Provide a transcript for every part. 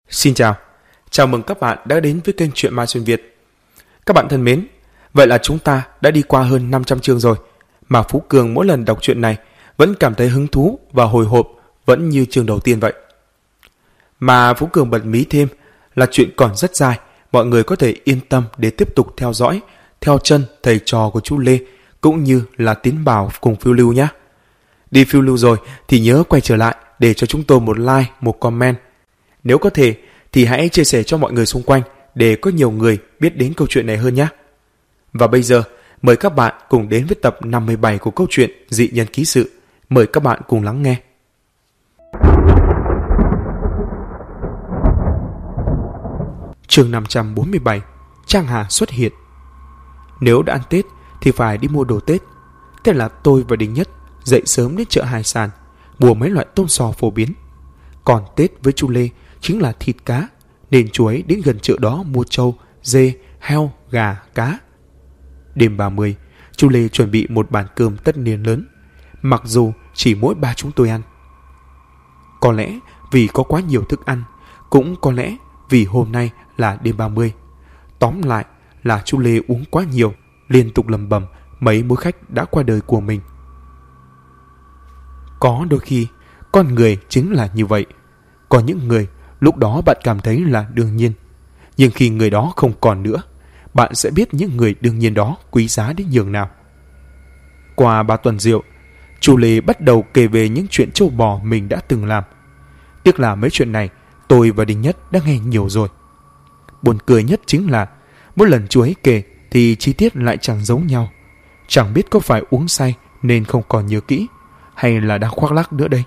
Xin chào, chào mừng các bạn đã đến với kênh Chuyện Ma Xuyên Việt. Các bạn thân mến, vậy là chúng ta đã đi qua hơn 500 chương rồi, mà Phú Cường mỗi lần đọc truyện này vẫn cảm thấy hứng thú và hồi hộp vẫn như chương đầu tiên vậy. Mà Phú Cường bật mí thêm là chuyện còn rất dài, mọi người có thể yên tâm để tiếp tục theo dõi, theo chân thầy trò của chú Lê, cũng như là Tiến Bảo cùng phiêu lưu nhé. Đi phiêu lưu rồi thì nhớ quay trở lại để cho chúng tôi một like, một comment. Nếu có thể thì hãy chia sẻ cho mọi người xung quanh để có nhiều người biết đến câu chuyện này hơn nhé. Và bây giờ, mời các bạn cùng đến với tập 57 của câu chuyện Dị Nhân Ký Sự. Mời các bạn cùng lắng nghe. Chương 547, Trang Hà xuất hiện. Nếu đã ăn Tết thì phải đi mua đồ Tết. Thế là tôi và Đình Nhất dậy sớm đến chợ hải sản, mua mấy loại tôm sò phổ biến. Còn Tết với chú Lê chính là thịt cá, nên chú ấy đến gần chợ đó mua trâu, dê, heo, gà, cá. Đêm 30, chú Lê chuẩn bị một bàn cơm tất niên lớn, mặc dù chỉ mỗi ba chúng tôi ăn. Có lẽ vì có quá nhiều thức ăn, cũng có lẽ vì hôm nay là đêm 30. Tóm lại là chú Lê uống quá nhiều, liên tục lầm bầm mấy mối khách đã qua đời của mình. Có đôi khi, con người chính là như vậy. Có những người lúc đó bạn cảm thấy là đương nhiên, nhưng khi người đó không còn nữa, bạn sẽ biết những người đương nhiên đó quý giá đến nhường nào. Qua 3 tuần rượu, chú Lê bắt đầu kể về những chuyện trâu bò mình đã từng làm. Tiếc là mấy chuyện này tôi và Đình Nhất đã nghe nhiều rồi. Buồn cười nhất chính là mỗi lần chú ấy kể thì chi tiết lại chẳng giống nhau. Chẳng biết có phải uống say nên không còn nhớ kỹ, hay là đang khoác lác nữa đây.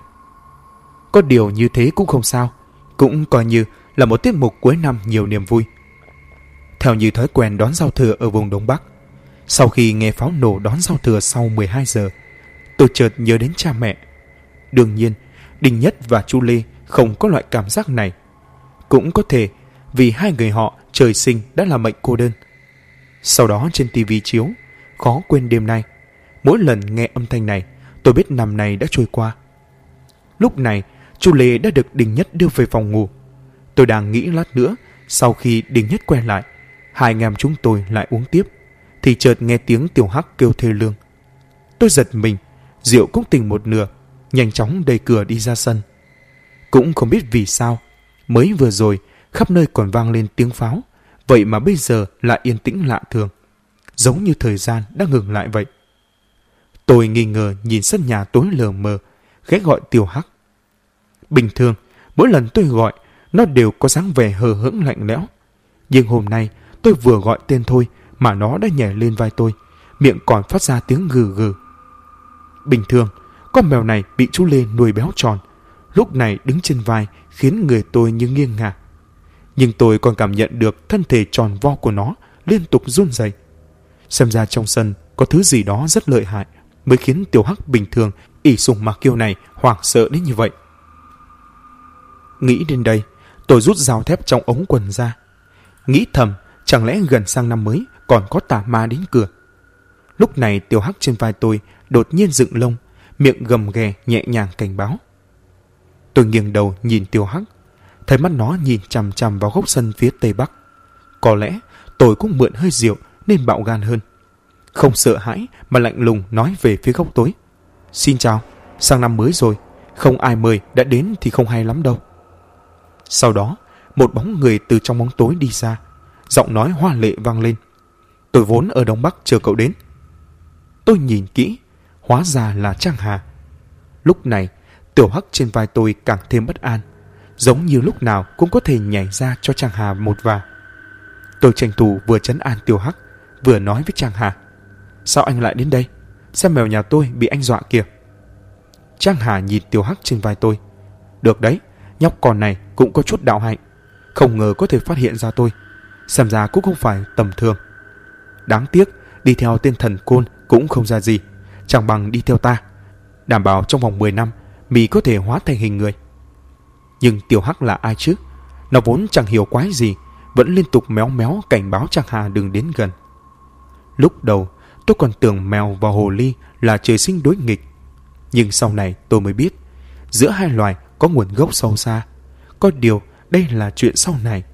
Có điều như thế cũng không sao, cũng coi như là một tiết mục cuối năm nhiều niềm vui. Theo như thói quen đón giao thừa ở vùng Đông Bắc, sau khi nghe pháo nổ đón giao thừa sau 12 giờ, tôi chợt nhớ đến cha mẹ. Đương nhiên, Đình Nhất và chú Lê không có loại cảm giác này. Cũng có thể vì hai người họ trời sinh đã là mệnh cô đơn. Sau đó trên tivi chiếu, khó quên đêm nay. Mỗi lần nghe âm thanh này, tôi biết năm này đã trôi qua. Lúc này, chú Lê đã được Đình Nhất đưa về phòng ngủ. Tôi đang nghĩ lát nữa, sau khi Đình Nhất quay lại, hai anh em chúng tôi lại uống tiếp, thì chợt nghe tiếng Tiểu Hắc kêu thê lương. Tôi giật mình, rượu cũng tỉnh một nửa, nhanh chóng đẩy cửa đi ra sân. Cũng không biết vì sao, mới vừa rồi khắp nơi còn vang lên tiếng pháo, vậy mà bây giờ lại yên tĩnh lạ thường, giống như thời gian đã ngừng lại vậy. Tôi nghi ngờ nhìn sân nhà tối lờ mờ, ghé gọi Tiểu Hắc. Bình thường, mỗi lần tôi gọi, nó đều có dáng vẻ hờ hững lạnh lẽo. Nhưng hôm nay, tôi vừa gọi tên thôi mà nó đã nhảy lên vai tôi, miệng còn phát ra tiếng gừ gừ. Bình thường, con mèo này bị chú Lê nuôi béo tròn, lúc này đứng trên vai khiến người tôi như nghiêng ngả. Nhưng tôi còn cảm nhận được thân thể tròn vo của nó liên tục run rẩy. Xem ra trong sân có thứ gì đó rất lợi hại mới khiến Tiểu Hắc bình thường ỷ sùng mặc kiêu này hoảng sợ đến như vậy. Nghĩ đến đây, tôi rút dao thép trong ống quần ra. Nghĩ thầm, chẳng lẽ gần sang năm mới còn có tà ma đến cửa. Lúc này Tiểu Hắc trên vai tôi đột nhiên dựng lông, miệng gầm ghè nhẹ nhàng cảnh báo. Tôi nghiêng đầu nhìn Tiểu Hắc, thấy mắt nó nhìn chằm chằm vào góc sân phía tây bắc. Có lẽ tôi cũng mượn hơi rượu nên bạo gan hơn. Không sợ hãi mà lạnh lùng nói về phía góc tối. Xin chào, sang năm mới rồi, không ai mời đã đến thì không hay lắm đâu. Sau đó, một bóng người từ trong bóng tối đi ra, giọng nói hoa lệ vang lên. Tôi vốn ở Đông Bắc chờ cậu đến. Tôi nhìn kỹ, hóa ra là Trang Hà. Lúc này, Tiểu Hắc trên vai tôi càng thêm bất an, giống như lúc nào cũng có thể nhảy ra cho Trang Hà một vả. Tôi tranh thủ vừa trấn an Tiểu Hắc, vừa nói với Trang Hà. Sao anh lại đến đây? Xem mèo nhà tôi bị anh dọa kìa. Trang Hà nhìn Tiểu Hắc trên vai tôi. Được đấy, nhóc con này cũng có chút đạo hạnh, không ngờ có thể phát hiện ra tôi. Xem ra cũng không phải tầm thường. Đáng tiếc, đi theo tên thần côn cũng không ra gì, chẳng bằng đi theo ta. Đảm bảo trong vòng 10 năm mì có thể hóa thành hình người. Nhưng Tiểu Hắc là ai chứ? Nó vốn chẳng hiểu quái gì, vẫn liên tục méo méo cảnh báo Trang Hà đừng đến gần. Lúc đầu tôi còn tưởng mèo và hồ ly là trời sinh đối nghịch, nhưng sau này tôi mới biết giữa hai loài có nguồn gốc sâu xa. Có điều đây là chuyện sau này.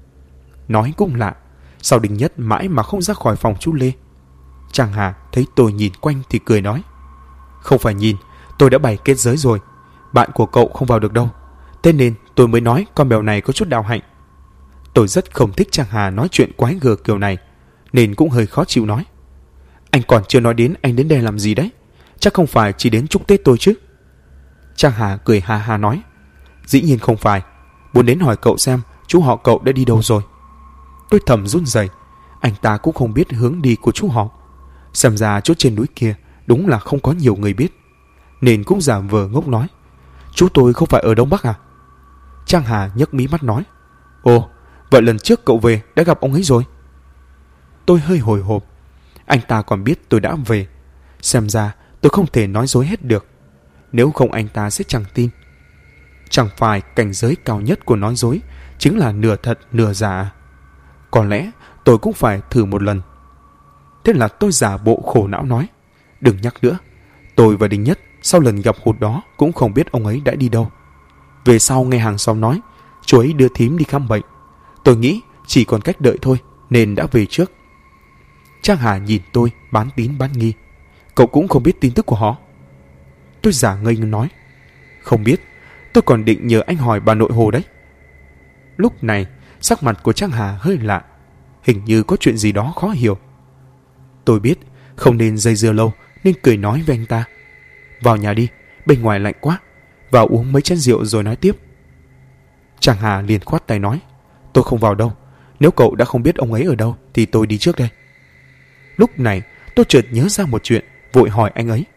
Nói cũng lạ, sao Đình Nhất mãi mà không ra khỏi phòng chú Lê? Trang Hà thấy tôi nhìn quanh thì cười nói: Không phải nhìn, tôi đã bày kết giới rồi. Bạn của cậu không vào được đâu. Thế nên tôi mới nói con mèo này có chút đạo hạnh. Tôi rất không thích Trang Hà nói chuyện quái gở kiểu này, nên cũng hơi khó chịu nói: Anh còn chưa nói đến anh đến đây làm gì đấy? Chắc không phải chỉ đến chúc Tết tôi chứ? Trang Hà cười ha ha nói: Dĩ nhiên không phải. Muốn đến hỏi cậu xem chú họ cậu đã đi đâu rồi. Tôi thầm run rẩy. Anh ta cũng không biết hướng đi của chú họ. Xem ra chỗ trên núi kia đúng là không có nhiều người biết, nên cũng giả vờ ngốc nói: Chú tôi không phải ở Đông Bắc à? Trang Hà nhấc mí mắt nói: Ồ, vậy lần trước cậu về đã gặp ông ấy rồi? Tôi hơi hồi hộp. Anh ta còn biết tôi đã về. Xem ra tôi không thể nói dối hết được, nếu không anh ta sẽ chẳng tin. Chẳng phải cảnh giới cao nhất của nói dối chính là nửa thật nửa giả? Có lẽ tôi cũng phải thử một lần. Thế là tôi giả bộ khổ não nói: Đừng nhắc nữa. Tôi và Đình Nhất sau lần gặp hụt đó cũng không biết ông ấy đã đi đâu. Về sau nghe hàng xóm nói chú ấy đưa thím đi khám bệnh. Tôi nghĩ chỉ còn cách đợi thôi nên đã về trước. Trang Hà nhìn tôi bán tín bán nghi: Cậu cũng không biết tin tức của họ? Tôi giả ngây nói: Không biết. Tôi còn định nhờ anh hỏi bà nội Hồ đấy. Lúc này sắc mặt của Trang Hà hơi lạ, hình như có chuyện gì đó khó hiểu. Tôi biết không nên dây dưa lâu nên cười nói với anh ta: Vào nhà đi, bên ngoài lạnh quá. Vào uống mấy chén rượu rồi nói tiếp. Trang Hà liền khoát tay nói: Tôi không vào đâu. Nếu cậu đã không biết ông ấy ở đâu thì tôi đi trước đây. Lúc này tôi chợt nhớ ra một chuyện, vội hỏi anh ấy: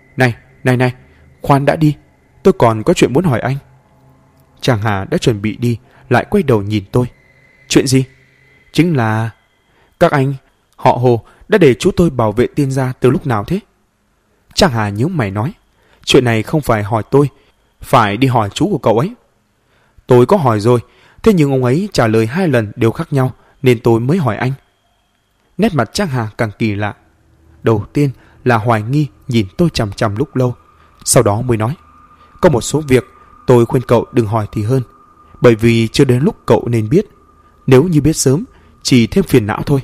Này, khoan đã đi, tôi còn có chuyện muốn hỏi anh. Trang Hà đã chuẩn bị đi, lại quay đầu nhìn tôi: Chuyện gì? Chính là các anh họ Hồ đã để chú tôi bảo vệ Tiên gia từ lúc nào thế? Trang Hà nhíu mày nói: Chuyện này không phải hỏi tôi, phải đi hỏi chú của cậu ấy. Tôi có hỏi rồi, thế nhưng ông ấy trả lời 2 lần đều khác nhau, nên tôi mới hỏi anh. Nét mặt Trang Hà càng kỳ lạ. Đầu tiên là hoài nghi nhìn tôi chằm chằm lúc lâu, sau đó mới nói: Có một số việc tôi khuyên cậu đừng hỏi thì hơn, bởi vì chưa đến lúc cậu nên biết. Nếu như biết sớm, chỉ thêm phiền não thôi.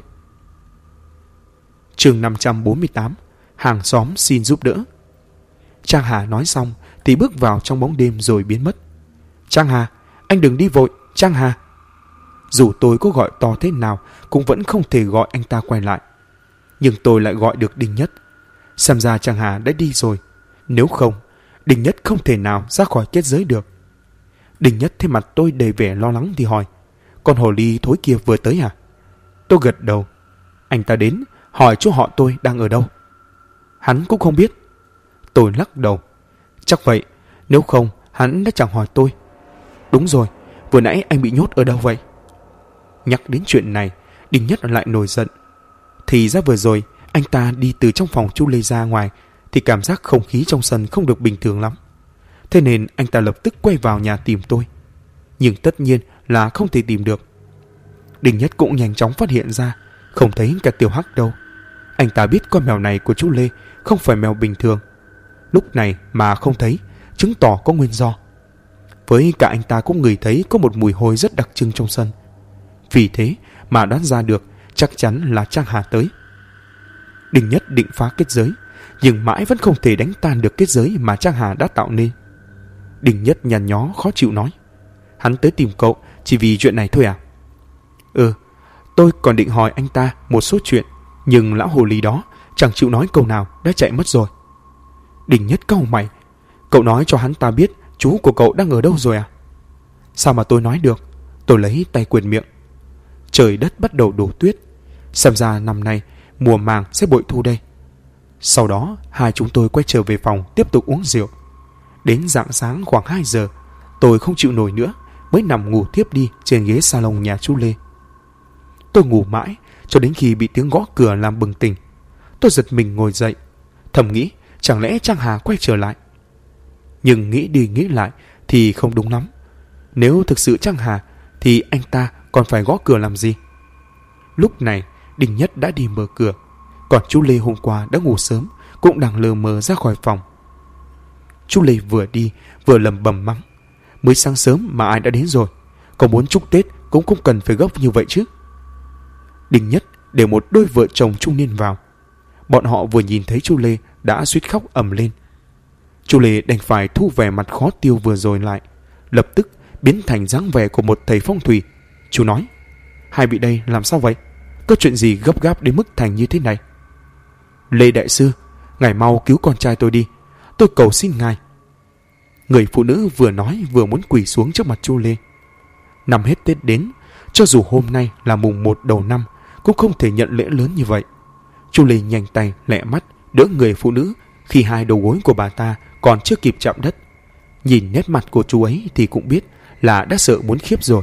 Chương 548: Hàng xóm xin giúp đỡ. Trang Hà nói xong thì bước vào trong bóng đêm rồi biến mất. Trang Hà, anh đừng đi vội, Trang Hà. Dù tôi có gọi to thế nào cũng vẫn không thể gọi anh ta quay lại. Nhưng tôi lại gọi được Đình Nhất. Xem ra Trang Hà đã đi rồi. Nếu không, Đình Nhất không thể nào ra khỏi kết giới được. Đình Nhất thấy mặt tôi đầy vẻ lo lắng thì hỏi: Con hồ ly thối kia vừa tới à? Tôi gật đầu. Anh ta đến hỏi chú họ tôi đang ở đâu. Hắn cũng không biết. Tôi lắc đầu. Chắc vậy, nếu không hắn đã chẳng hỏi tôi. Đúng rồi, vừa nãy anh bị nhốt ở đâu vậy? Nhắc đến chuyện này, Đình Nhất lại nổi giận. Thì ra vừa rồi anh ta đi từ trong phòng chú Lê ra ngoài thì cảm giác không khí trong sân không được bình thường lắm. Thế nên anh ta lập tức quay vào nhà tìm tôi. Nhưng tất nhiên là không thể tìm được. Đình Nhất cũng nhanh chóng phát hiện ra không thấy cả Tiểu Hắc đâu. Anh ta biết con mèo này của chú Lê không phải mèo bình thường. Lúc này mà không thấy chứng tỏ có nguyên do. Với cả anh ta cũng ngửi thấy có một mùi hôi rất đặc trưng trong sân. Vì thế mà đoán ra được chắc chắn là Trang Hà tới. Đình Nhất định phá kết giới, nhưng mãi vẫn không thể đánh tan được kết giới mà Trang Hà đã tạo nên. Đình Nhất nhăn nhó khó chịu nói: Hắn tới tìm cậu chỉ vì chuyện này thôi à? Tôi còn định hỏi anh ta một số chuyện, nhưng lão hồ ly đó chẳng chịu nói câu nào đã chạy mất rồi. Đình Nhất cau mày: Cậu nói cho hắn ta biết chú của cậu đang ở đâu rồi à? Sao mà tôi nói được? Tôi lấy tay quệt miệng. Trời đất bắt đầu đổ tuyết. Xem ra năm nay mùa màng sẽ bội thu đây. Sau đó hai chúng tôi quay trở về phòng tiếp tục uống rượu. Đến rạng sáng khoảng 2 giờ, tôi không chịu nổi nữa mới nằm ngủ tiếp đi trên ghế salon nhà chú Lê. Tôi ngủ mãi cho đến khi bị tiếng gõ cửa làm bừng tỉnh. Tôi giật mình ngồi dậy, thầm nghĩ chẳng lẽ Trang Hà quay trở lại. Nhưng nghĩ đi nghĩ lại thì không đúng lắm. Nếu thực sự Trang Hà thì anh ta còn phải gõ cửa làm gì? Lúc này Đình Nhất đã đi mở cửa, còn chú Lê hôm qua đã ngủ sớm cũng đang lờ mờ ra khỏi phòng. Chú Lê vừa đi vừa lẩm bẩm mắng: Mới sáng sớm mà ai đã đến rồi? Có muốn chúc Tết cũng không cần phải gấp như vậy chứ. Đinh Nhất để một đôi vợ chồng trung niên vào. Bọn họ vừa nhìn thấy chú Lê đã suýt khóc ầm lên. Chú Lê đành phải thu vẻ mặt khó tiêu vừa rồi lại, lập tức biến thành dáng vẻ của một thầy phong thủy. Chú nói: hai vị đây làm sao vậy? Có chuyện gì gấp gáp đến mức thành như thế này? Lê đại sư, ngài mau cứu con trai tôi đi, tôi cầu xin ngài. Người phụ nữ vừa nói vừa muốn quỳ xuống trước mặt chú Lê. Năm hết Tết đến, cho dù hôm nay là mùng 1 đầu năm cũng không thể nhận lễ lớn như vậy. Chú Lê nhanh tay lẹ mắt đỡ người phụ nữ khi hai đầu gối của bà ta còn chưa kịp chạm đất. Nhìn nét mặt của chú ấy thì cũng biết là đã sợ muốn khiếp rồi.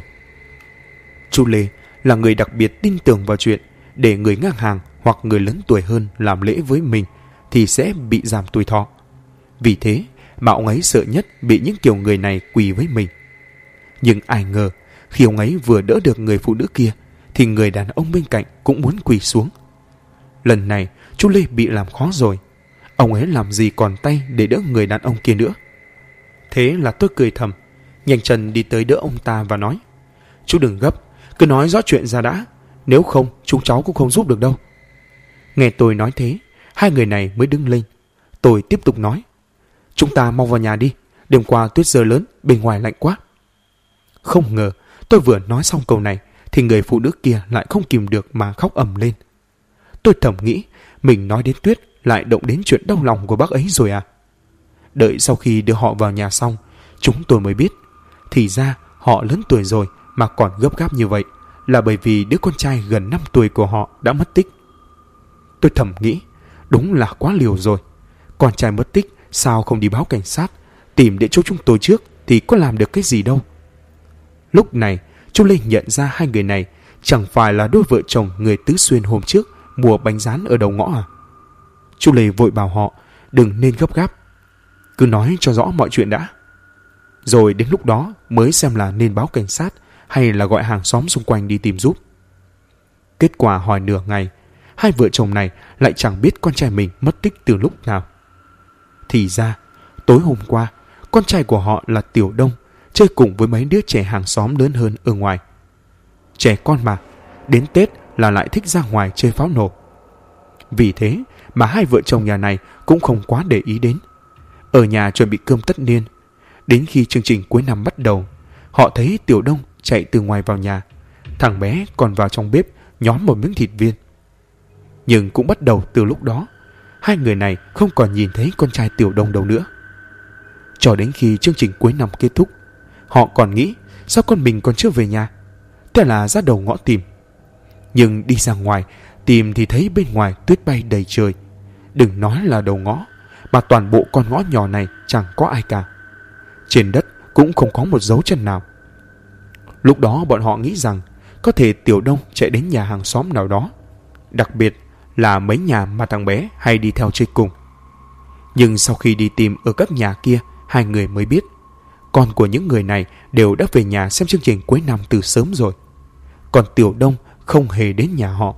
Chú Lê là người đặc biệt tin tưởng vào chuyện để người ngang hàng hoặc người lớn tuổi hơn làm lễ với mình thì sẽ bị giảm tuổi thọ. Vì thế mà ông ấy sợ nhất bị những kiểu người này quỳ với mình. Nhưng ai ngờ khi ông ấy vừa đỡ được người phụ nữ kia thì người đàn ông bên cạnh cũng muốn quỳ xuống. Lần này chú Lê bị làm khó rồi. Ông ấy làm gì còn tay để đỡ người đàn ông kia nữa. Thế là tôi cười thầm, nhanh chân đi tới đỡ ông ta và nói: chú đừng gấp, cứ nói rõ chuyện ra đã, nếu không chúng cháu cũng không giúp được đâu. Nghe tôi nói thế, hai người này mới đứng lên. Tôi tiếp tục nói: chúng ta mau vào nhà đi, đêm qua tuyết rơi lớn, bên ngoài lạnh quá. Không ngờ tôi vừa nói xong câu này thì người phụ nữ kia lại không kìm được mà khóc ầm lên. Tôi thầm nghĩ mình nói đến tuyết lại động đến chuyện đau lòng của bác ấy rồi à. Đợi sau khi đưa họ vào nhà xong, chúng tôi mới biết thì ra họ lớn tuổi rồi mà còn gấp gáp như vậy là bởi vì đứa con trai gần 5 tuổi của họ đã mất tích. Tôi thầm nghĩ đúng là quá liều rồi. Con trai mất tích sao không đi báo cảnh sát, tìm để chỗ chúng tôi trước thì có làm được cái gì đâu. Lúc này chú Lê nhận ra hai người này chẳng phải là đôi vợ chồng người Tứ Xuyên hôm trước mua bánh rán ở đầu ngõ à. Chú Lê vội bảo họ đừng nên gấp gáp, cứ nói cho rõ mọi chuyện đã, rồi đến lúc đó mới xem là nên báo cảnh sát hay là gọi hàng xóm xung quanh đi tìm giúp. Kết quả hỏi nửa ngày, hai vợ chồng này lại chẳng biết con trai mình mất tích từ lúc nào. Thì ra tối hôm qua con trai của họ là Tiểu Đông chơi cùng với mấy đứa trẻ hàng xóm lớn hơn ở ngoài. Trẻ con mà, đến Tết là lại thích ra ngoài chơi pháo nổ. Vì thế mà hai vợ chồng nhà này cũng không quá để ý đến. Ở nhà chuẩn bị cơm tất niên. Đến khi chương trình cuối năm bắt đầu, họ thấy Tiểu Đông chạy từ ngoài vào nhà. Thằng bé còn vào trong bếp nhón một miếng thịt viên. Nhưng cũng bắt đầu từ lúc đó, hai người này không còn nhìn thấy con trai Tiểu Đông đâu nữa. Cho đến khi chương trình cuối năm kết thúc, họ còn nghĩ sao con mình còn chưa về nhà. Thế là ra đầu ngõ tìm. Nhưng đi ra ngoài tìm thì thấy bên ngoài tuyết bay đầy trời. Đừng nói là đầu ngõ, mà toàn bộ con ngõ nhỏ này chẳng có ai cả. Trên đất cũng không có một dấu chân nào. Lúc đó bọn họ nghĩ rằng có thể Tiểu Đông chạy đến nhà hàng xóm nào đó, đặc biệt là mấy nhà mà thằng bé hay đi theo chơi cùng. Nhưng sau khi đi tìm ở các nhà kia, hai người mới biết con của những người này đều đã về nhà xem chương trình cuối năm từ sớm rồi. Còn Tiểu Đông không hề đến nhà họ.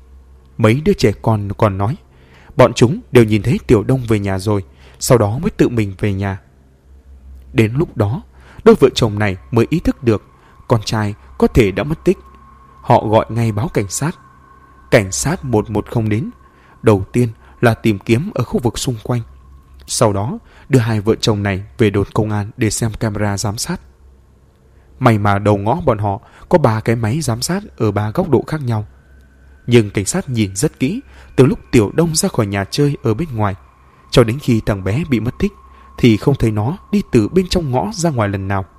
Mấy đứa trẻ con còn nói bọn chúng đều nhìn thấy Tiểu Đông về nhà rồi, sau đó mới tự mình về nhà. Đến lúc đó, đôi vợ chồng này mới ý thức được con trai có thể đã mất tích. Họ gọi ngay báo cảnh sát. Cảnh sát 110 đến. Đầu tiên là tìm kiếm ở khu vực xung quanh. Sau đó đưa hai vợ chồng này về đồn công an để xem camera giám sát. May mà đầu ngõ bọn họ có 3 cái máy giám sát ở 3 góc độ khác nhau. Nhưng cảnh sát nhìn rất kỹ từ lúc Tiểu Đông ra khỏi nhà chơi ở bên ngoài cho đến khi thằng bé bị mất tích thì không thấy nó đi từ bên trong ngõ ra ngoài lần nào.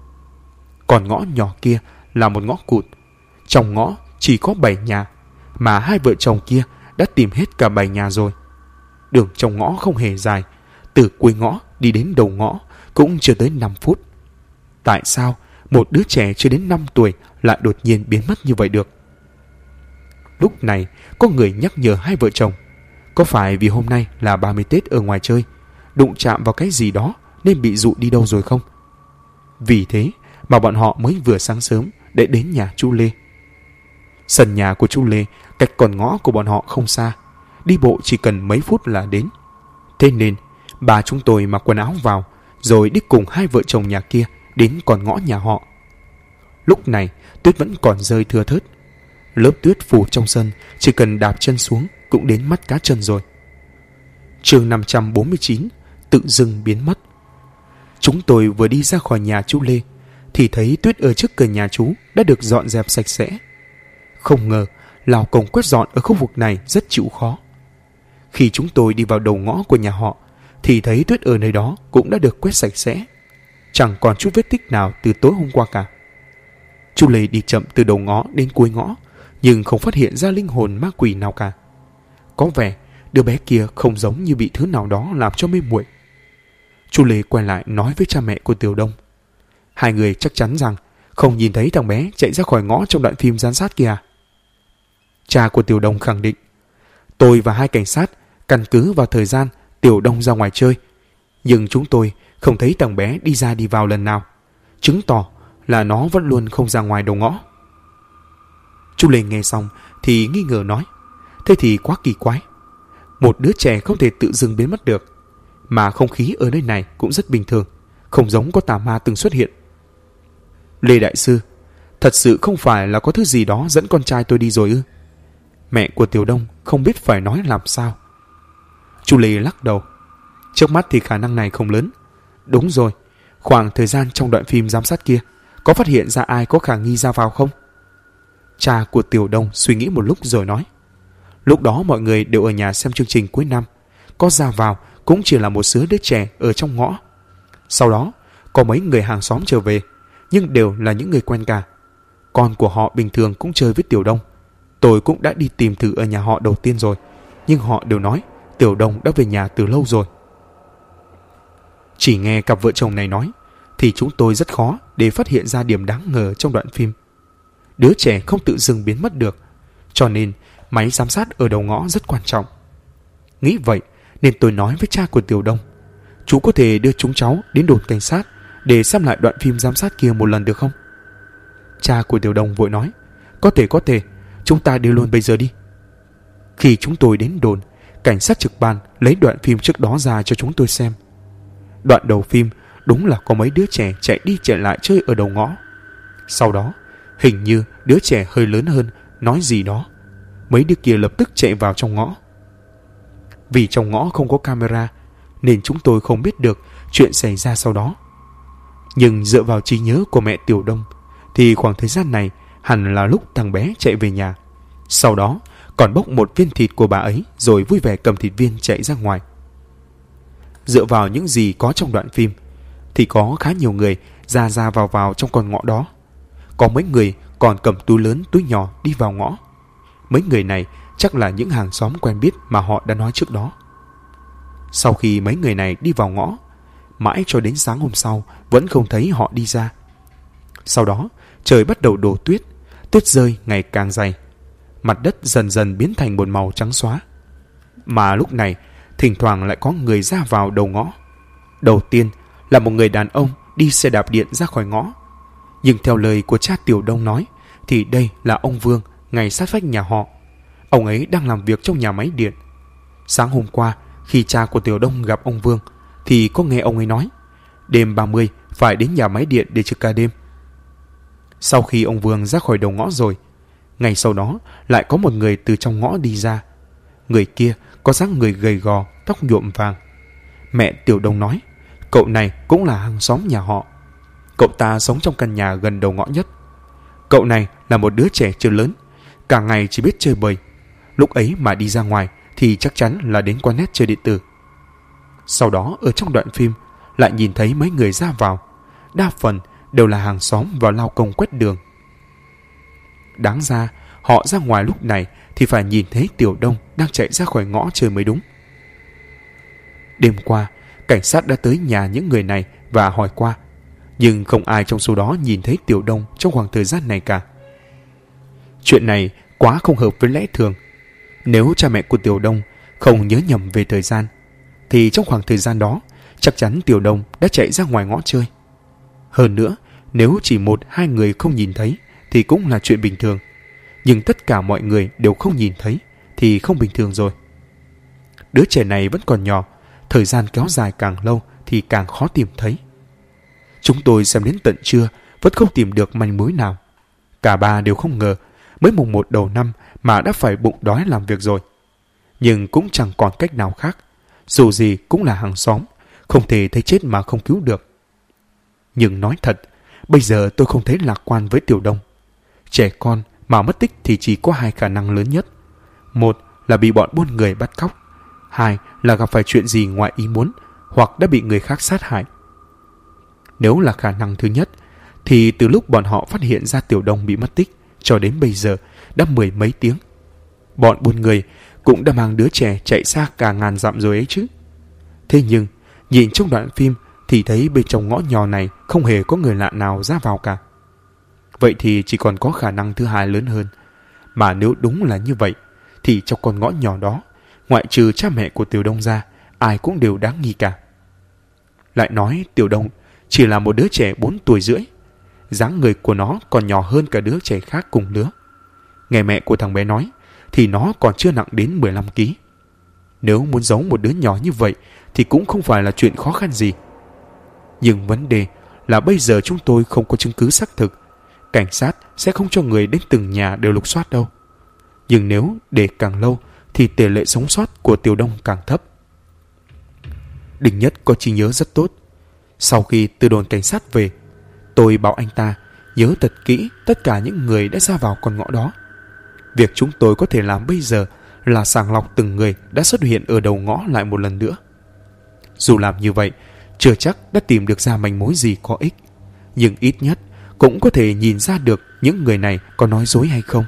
Còn ngõ nhỏ kia là một ngõ cụt. Trong ngõ chỉ có 7 nhà, mà hai vợ chồng kia đã tìm hết cả 7 nhà rồi. Đường trong ngõ không hề dài, từ cuối ngõ đi đến đầu ngõ cũng chưa tới 5 phút. Tại sao một đứa trẻ chưa đến 5 tuổi lại đột nhiên biến mất như vậy được? Lúc này có người nhắc nhở hai vợ chồng, có phải vì hôm nay là 30 Tết ở ngoài chơi, đụng chạm vào cái gì đó nên bị dụ đi đâu rồi không? Vì thế mà bọn họ mới vừa sáng sớm để đến nhà chú Lê. Sân nhà của chú Lê cách con ngõ của bọn họ không xa, đi bộ chỉ cần mấy phút là đến. Thế nên bà chúng tôi mặc quần áo vào rồi đi cùng hai vợ chồng nhà kia đến con ngõ nhà họ. Lúc này tuyết vẫn còn rơi thưa thớt. Lớp tuyết phủ trong sân chỉ cần đạp chân xuống cũng đến mắt cá chân rồi. Chương 549 tự dưng biến mất. Chúng tôi vừa đi ra khỏi nhà chú Lê thì thấy tuyết ở trước cửa nhà chú đã được dọn dẹp sạch sẽ. Không ngờ lao công quét dọn ở khu vực này rất chịu khó. Khi chúng tôi đi vào đầu ngõ của nhà họ thì thấy tuyết ở nơi đó cũng đã được quét sạch sẽ, chẳng còn chút vết tích nào từ tối hôm qua cả. Chú Lê đi chậm từ đầu ngõ đến cuối ngõ, nhưng không phát hiện ra linh hồn ma quỷ nào cả. Có vẻ đứa bé kia không giống như bị thứ nào đó làm cho mê muội. Chú Lê quay lại nói với cha mẹ của Tiểu Đông. Hai người chắc chắn rằng không nhìn thấy thằng bé chạy ra khỏi ngõ trong đoạn phim giám sát kia à? Cha của Tiểu Đông khẳng định. Tôi và hai cảnh sát căn cứ vào thời gian Tiểu Đông ra ngoài chơi, nhưng chúng tôi không thấy thằng bé đi ra đi vào lần nào, chứng tỏ là nó vẫn luôn không ra ngoài đầu ngõ. Chú Lê nghe xong thì nghi ngờ nói. Thế thì quá kỳ quái. Một đứa trẻ không thể tự dưng biến mất được, mà không khí ở nơi này cũng rất bình thường, không giống có tà ma từng xuất hiện. Lê đại sư, thật sự không phải là có thứ gì đó dẫn con trai tôi đi rồi ư? Mẹ của Tiểu Đông không biết phải nói làm sao. Chú Lê lắc đầu. Trước mắt thì khả năng này không lớn. Đúng rồi, khoảng thời gian trong đoạn phim giám sát kia có phát hiện ra ai có khả nghi ra vào không? Cha của Tiểu Đông suy nghĩ một lúc rồi nói. Lúc đó mọi người đều ở nhà xem chương trình cuối năm, có ra vào cũng chỉ là một số đứa trẻ ở trong ngõ. Sau đó có mấy người hàng xóm trở về, nhưng đều là những người quen cả. Con của họ bình thường cũng chơi với Tiểu Đông. Tôi cũng đã đi tìm thử ở nhà họ đầu tiên rồi, nhưng họ đều nói Tiểu Đông đã về nhà từ lâu rồi. Chỉ nghe cặp vợ chồng này nói thì chúng tôi rất khó để phát hiện ra điểm đáng ngờ trong đoạn phim. Đứa trẻ không tự dưng biến mất được, cho nên máy giám sát ở đầu ngõ rất quan trọng. Nghĩ vậy nên tôi nói với cha của Tiểu Đông. Chú có thể đưa chúng cháu đến đồn cảnh sát để xem lại đoạn phim giám sát kia một lần được không? Cha của Tiểu Đông vội nói. Có thể, chúng ta đi luôn bây giờ đi. Khi chúng tôi đến đồn, cảnh sát trực ban lấy đoạn phim trước đó ra cho chúng tôi xem. Đoạn đầu phim đúng là có mấy đứa trẻ chạy đi chạy lại chơi ở đầu ngõ. Sau đó hình như đứa trẻ hơi lớn hơn nói gì đó, mấy đứa kia lập tức chạy vào trong ngõ. Vì trong ngõ không có camera nên chúng tôi không biết được chuyện xảy ra sau đó. Nhưng dựa vào trí nhớ của mẹ Tiểu Đông thì khoảng thời gian này hẳn là lúc thằng bé chạy về nhà, sau đó còn bốc một viên thịt của bà ấy rồi vui vẻ cầm thịt viên chạy ra ngoài. Dựa vào những gì có trong đoạn phim thì có khá nhiều người ra vào trong con ngõ đó. Có mấy người còn cầm túi lớn túi nhỏ đi vào ngõ. Mấy người này chắc là những hàng xóm quen biết mà họ đã nói trước đó. Sau khi mấy người này đi vào ngõ, mãi cho đến sáng hôm sau vẫn không thấy họ đi ra. Sau đó trời bắt đầu đổ tuyết, tuyết rơi ngày càng dày, mặt đất dần dần biến thành một màu trắng xóa. Mà lúc này thỉnh thoảng lại có người ra vào đầu ngõ. Đầu tiên là một người đàn ông đi xe đạp điện ra khỏi ngõ. Nhưng theo lời của cha Tiểu Đông nói thì đây là ông Vương, ngay sát vách nhà họ. Ông ấy đang làm việc trong nhà máy điện. Sáng hôm qua khi cha của Tiểu Đông gặp ông Vương thì có nghe ông ấy nói đêm 30 phải đến nhà máy điện để trực ca đêm. Sau khi ông Vương ra khỏi đầu ngõ rồi, ngay sau đó lại có một người từ trong ngõ đi ra. Người kia có dáng người gầy gò, tóc nhuộm vàng. Mẹ Tiểu Đông nói cậu này cũng là hàng xóm nhà họ. Cậu ta sống trong căn nhà gần đầu ngõ nhất. Cậu này là một đứa trẻ chưa lớn, cả ngày chỉ biết chơi bời. Lúc ấy mà đi ra ngoài thì chắc chắn là đến quán net chơi điện tử. Sau đó ở trong đoạn phim lại nhìn thấy mấy người ra vào, đa phần đều là hàng xóm và lao công quét đường. Đáng ra họ ra ngoài lúc này thì phải nhìn thấy Tiểu Đông đang chạy ra khỏi ngõ chơi mới đúng. Đêm qua cảnh sát đã tới nhà những người này và hỏi qua, nhưng không ai trong số đó nhìn thấy Tiểu Đông trong khoảng thời gian này cả. Chuyện này quá không hợp với lẽ thường. Nếu cha mẹ của Tiểu Đông không nhớ nhầm về thời gian thì trong khoảng thời gian đó chắc chắn Tiểu Đông đã chạy ra ngoài ngõ chơi. Hơn nữa, nếu chỉ 1-2 người không nhìn thấy thì cũng là chuyện bình thường. Nhưng tất cả mọi người đều không nhìn thấy thì không bình thường rồi. Đứa trẻ này vẫn còn nhỏ, thời gian kéo dài càng lâu thì càng khó tìm thấy. Chúng tôi xem đến tận trưa vẫn không tìm được manh mối nào. Cả ba đều không ngờ mới mùng 1 đầu năm mà đã phải bụng đói làm việc rồi. Nhưng cũng chẳng còn cách nào khác. Dù gì cũng là hàng xóm, không thể thấy chết mà không cứu được. Nhưng nói thật, bây giờ tôi không thấy lạc quan với Tiểu Đông. Trẻ con mà mất tích thì chỉ có hai khả năng lớn nhất. Một là bị bọn buôn người bắt cóc. Hai là gặp phải chuyện gì ngoài ý muốn hoặc đã bị người khác sát hại. Nếu là khả năng thứ nhất, thì từ lúc bọn họ phát hiện ra Tiểu Đông bị mất tích cho đến bây giờ đã 10 mấy tiếng. Bọn buôn người cũng đã mang đứa trẻ chạy xa cả ngàn dặm rồi ấy chứ. Thế nhưng, nhìn trong đoạn phim thì thấy bên trong ngõ nhỏ này không hề có người lạ nào ra vào cả. Vậy thì chỉ còn có khả năng thứ hai lớn hơn. Mà nếu đúng là như vậy, thì trong con ngõ nhỏ đó, ngoại trừ cha mẹ của Tiểu Đông ra, ai cũng đều đáng nghi cả. Lại nói Tiểu Đông chỉ là một đứa trẻ 4 tuổi rưỡi. Dáng người của nó còn nhỏ hơn cả đứa trẻ khác cùng lứa. Nghe mẹ của thằng bé nói, thì nó còn chưa nặng đến 15 kg. Nếu muốn giấu một đứa nhỏ như vậy thì cũng không phải là chuyện khó khăn gì. Nhưng vấn đề là bây giờ chúng tôi không có chứng cứ xác thực. Cảnh sát sẽ không cho người đến từng nhà đều lục soát đâu. Nhưng nếu để càng lâu thì tỷ lệ sống sót của Tiểu Đông càng thấp. Đình Nhất có trí nhớ rất tốt. Sau khi từ đồn cảnh sát về, tôi bảo anh ta nhớ thật kỹ tất cả những người đã ra vào con ngõ đó. Việc chúng tôi có thể làm bây giờ là sàng lọc từng người đã xuất hiện ở đầu ngõ lại một lần nữa. Dù làm như vậy, chưa chắc đã tìm được ra manh mối gì có ích, nhưng ít nhất cũng có thể nhìn ra được những người này có nói dối hay không.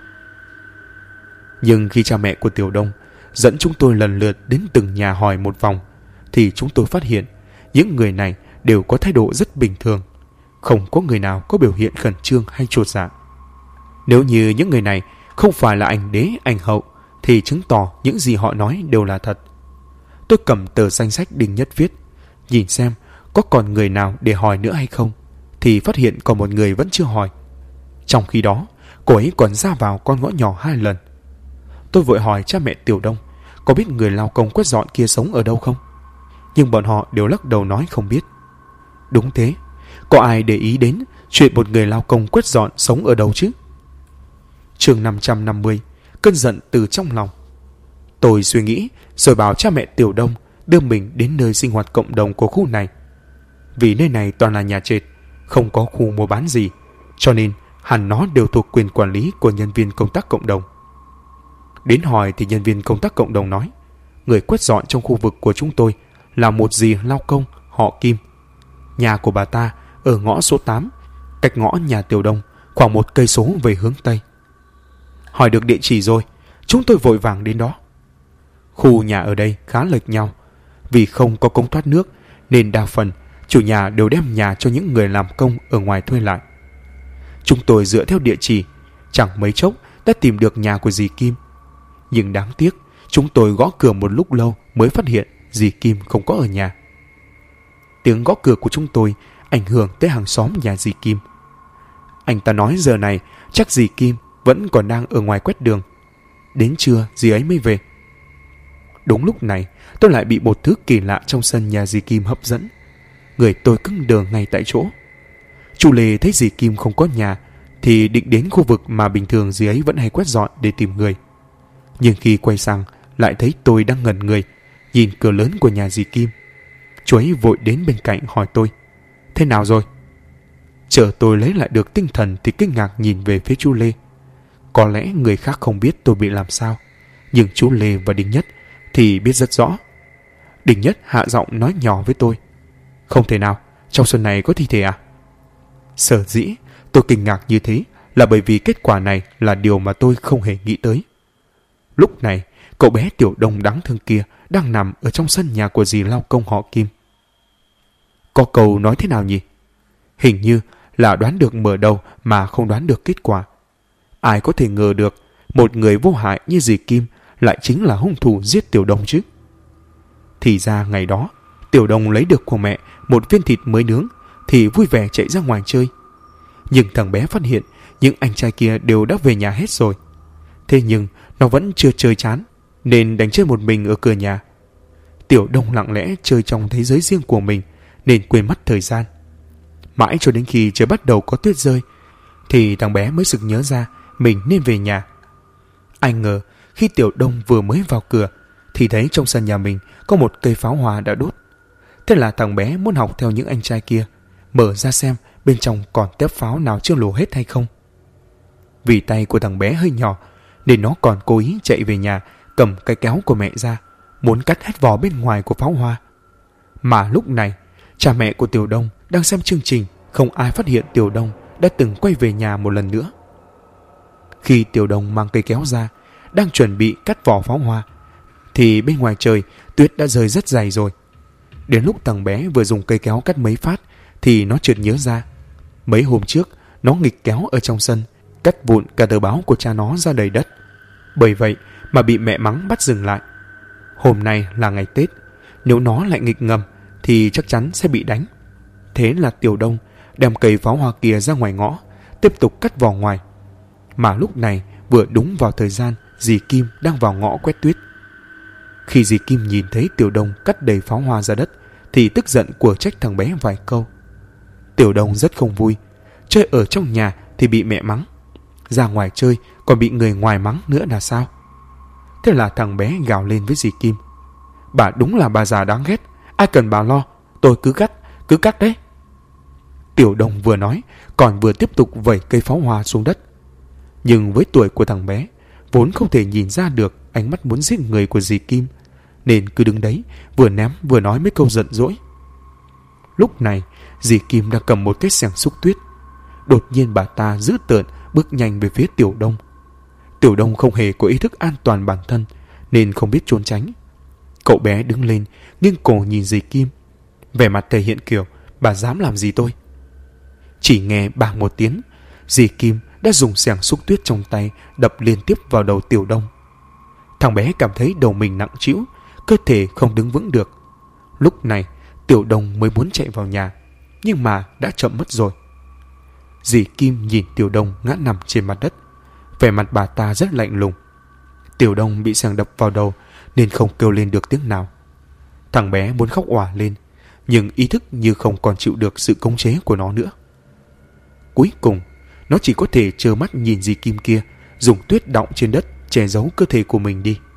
Nhưng khi cha mẹ của Tiểu Đông dẫn chúng tôi lần lượt đến từng nhà hỏi một vòng, thì chúng tôi phát hiện những người này đều có thái độ rất bình thường, không có người nào có biểu hiện khẩn trương hay chột dạ. Nếu như những người này không phải là anh đế, anh hậu, thì chứng tỏ những gì họ nói đều là thật. Tôi cầm tờ danh sách Đình Nhất viết, nhìn xem có còn người nào để hỏi nữa hay không, thì phát hiện còn một người vẫn chưa hỏi. Trong khi đó, cô ấy còn ra vào con ngõ nhỏ 2 lần. Tôi vội hỏi cha mẹ Tiểu Đông có biết người lao công quét dọn kia sống ở đâu không, nhưng bọn họ đều lắc đầu nói không biết. Đúng thế, có ai để ý đến chuyện một người lao công quét dọn sống ở đâu chứ? Chương 550, cơn giận từ trong lòng. Tôi suy nghĩ rồi bảo cha mẹ Tiểu Đông đưa mình đến nơi sinh hoạt cộng đồng của khu này. Vì nơi này toàn là nhà trệt, không có khu mua bán gì, cho nên hẳn nó đều thuộc quyền quản lý của nhân viên công tác cộng đồng. Đến hỏi thì nhân viên công tác cộng đồng nói, người quét dọn trong khu vực của chúng tôi là một dì lao công họ Kim. Nhà của bà ta ở ngõ số 8, cách ngõ nhà Tiểu Đông khoảng 1 cây số về hướng Tây. Hỏi được địa chỉ rồi, chúng tôi vội vàng đến đó. Khu nhà ở đây khá lệch nhau. Vì không có cống thoát nước nên đa phần chủ nhà đều đem nhà cho những người làm công ở ngoài thuê lại. Chúng tôi dựa theo địa chỉ, chẳng mấy chốc đã tìm được nhà của dì Kim. Nhưng đáng tiếc, chúng tôi gõ cửa một lúc lâu mới phát hiện dì Kim không có ở nhà. Tiếng gõ cửa của chúng tôi ảnh hưởng tới hàng xóm nhà dì Kim. Anh ta nói giờ này chắc dì Kim vẫn còn đang ở ngoài quét đường. Đến trưa dì ấy mới về. Đúng lúc này tôi lại bị một thứ kỳ lạ trong sân nhà dì Kim hấp dẫn. Người tôi cứng đờ ngay tại chỗ. Chú Lê thấy dì Kim không có nhà thì định đến khu vực mà bình thường dì ấy vẫn hay quét dọn để tìm người. Nhưng khi quay sang lại thấy tôi đang ngẩn người nhìn cửa lớn của nhà dì Kim. Chú ấy vội đến bên cạnh hỏi tôi, thế nào rồi? Chờ tôi lấy lại được tinh thần thì kinh ngạc nhìn về phía chú Lê. Có lẽ người khác không biết tôi bị làm sao, nhưng chú Lê và Đình Nhất thì biết rất rõ. Đình Nhất hạ giọng nói nhỏ với tôi, không thể nào, trong xuân này có thi thể à? Sở dĩ tôi kinh ngạc như thế là bởi vì kết quả này là điều mà tôi không hề nghĩ tới. Lúc này, cậu bé Tiểu Đông đáng thương kia đang nằm ở trong sân nhà của dì lao công họ Kim. Có câu nói thế nào nhỉ? Hình như là đoán được mở đầu mà không đoán được kết quả. Ai có thể ngờ được một người vô hại như dì Kim lại chính là hung thủ giết Tiểu Đông chứ? Thì ra ngày đó, Tiểu Đông lấy được của mẹ một viên thịt mới nướng thì vui vẻ chạy ra ngoài chơi. Nhưng thằng bé phát hiện những anh trai kia đều đã về nhà hết rồi. Thế nhưng nó vẫn chưa chơi chán nên đành chơi một mình ở cửa nhà. Tiểu Đông lặng lẽ chơi trong thế giới riêng của mình nên quên mất thời gian. Mãi cho đến khi trời bắt đầu có tuyết rơi, thì thằng bé mới sực nhớ ra mình nên về nhà. Ai ngờ khi Tiểu Đông vừa mới vào cửa thì thấy trong sân nhà mình có một cây pháo hoa đã đốt. Thế là thằng bé muốn học theo những anh trai kia, mở ra xem bên trong còn tép pháo nào chưa nổ hết hay không. Vì tay của thằng bé hơi nhỏ nên nó còn cố ý chạy về nhà cầm cái kéo của mẹ ra, muốn cắt hết vỏ bên ngoài của pháo hoa. Mà lúc này cha mẹ của Tiểu Đông đang xem chương trình, không ai phát hiện Tiểu Đông đã từng quay về nhà một lần nữa. Khi Tiểu Đông mang cây kéo ra, đang chuẩn bị cắt vỏ pháo hoa, thì bên ngoài trời tuyết đã rơi rất dày rồi. Đến lúc thằng bé vừa dùng cây kéo cắt mấy phát thì nó chợt nhớ ra mấy hôm trước nó nghịch kéo ở trong sân, cắt vụn cả tờ báo của cha nó ra đầy đất. Bởi vậy mà bị mẹ mắng bắt dừng lại. Hôm nay là ngày Tết, nếu nó lại nghịch ngầm thì chắc chắn sẽ bị đánh. Thế là Tiểu Đông đem cây pháo hoa kia ra ngoài ngõ, tiếp tục cắt vỏ ngoài. Mà lúc này vừa đúng vào thời gian dì Kim đang vào ngõ quét tuyết. Khi dì Kim nhìn thấy Tiểu Đông cắt đầy pháo hoa ra đất thì tức giận của trách thằng bé vài câu. Tiểu Đông rất không vui, chơi ở trong nhà thì bị mẹ mắng, ra ngoài chơi còn bị người ngoài mắng nữa là sao? Thế là thằng bé gào lên với dì Kim: "Bà đúng là bà già đáng ghét, ai cần bà lo, tôi cứ cắt đấy." Tiểu Đông vừa nói còn vừa tiếp tục vẩy cây pháo hoa xuống đất. Nhưng với tuổi của thằng bé vốn không thể nhìn ra được ánh mắt muốn giết người của dì Kim, nên cứ đứng đấy vừa ném vừa nói mấy câu giận dỗi. Lúc này dì Kim đang cầm một cái xẻng xúc tuyết. Đột nhiên bà ta dữ tợn bước nhanh về phía Tiểu Đông. Tiểu Đông không hề có ý thức an toàn bản thân nên không biết trốn tránh. Cậu bé đứng lên nghiêng cổ nhìn dì Kim, vẻ mặt thể hiện kiểu bà dám làm gì tôi. Chỉ nghe bang một tiếng, dì Kim đã dùng xẻng xúc tuyết trong tay đập liên tiếp vào đầu Tiểu Đông. Thằng bé cảm thấy đầu mình nặng trĩu, cơ thể không đứng vững được. Lúc này Tiểu Đông mới muốn chạy vào nhà, nhưng mà đã chậm mất rồi. Dì Kim nhìn Tiểu Đông ngã nằm trên mặt đất, vẻ mặt bà ta rất lạnh lùng. Tiểu Đông bị xẻng đập vào đầu nên không kêu lên được tiếng nào. Thằng bé muốn khóc òa lên, nhưng ý thức như không còn chịu được sự khống chế của nó nữa. Cuối cùng nó chỉ có thể trơ mắt nhìn dì Kim kia dùng tuyết đọng trên đất che giấu cơ thể của mình đi.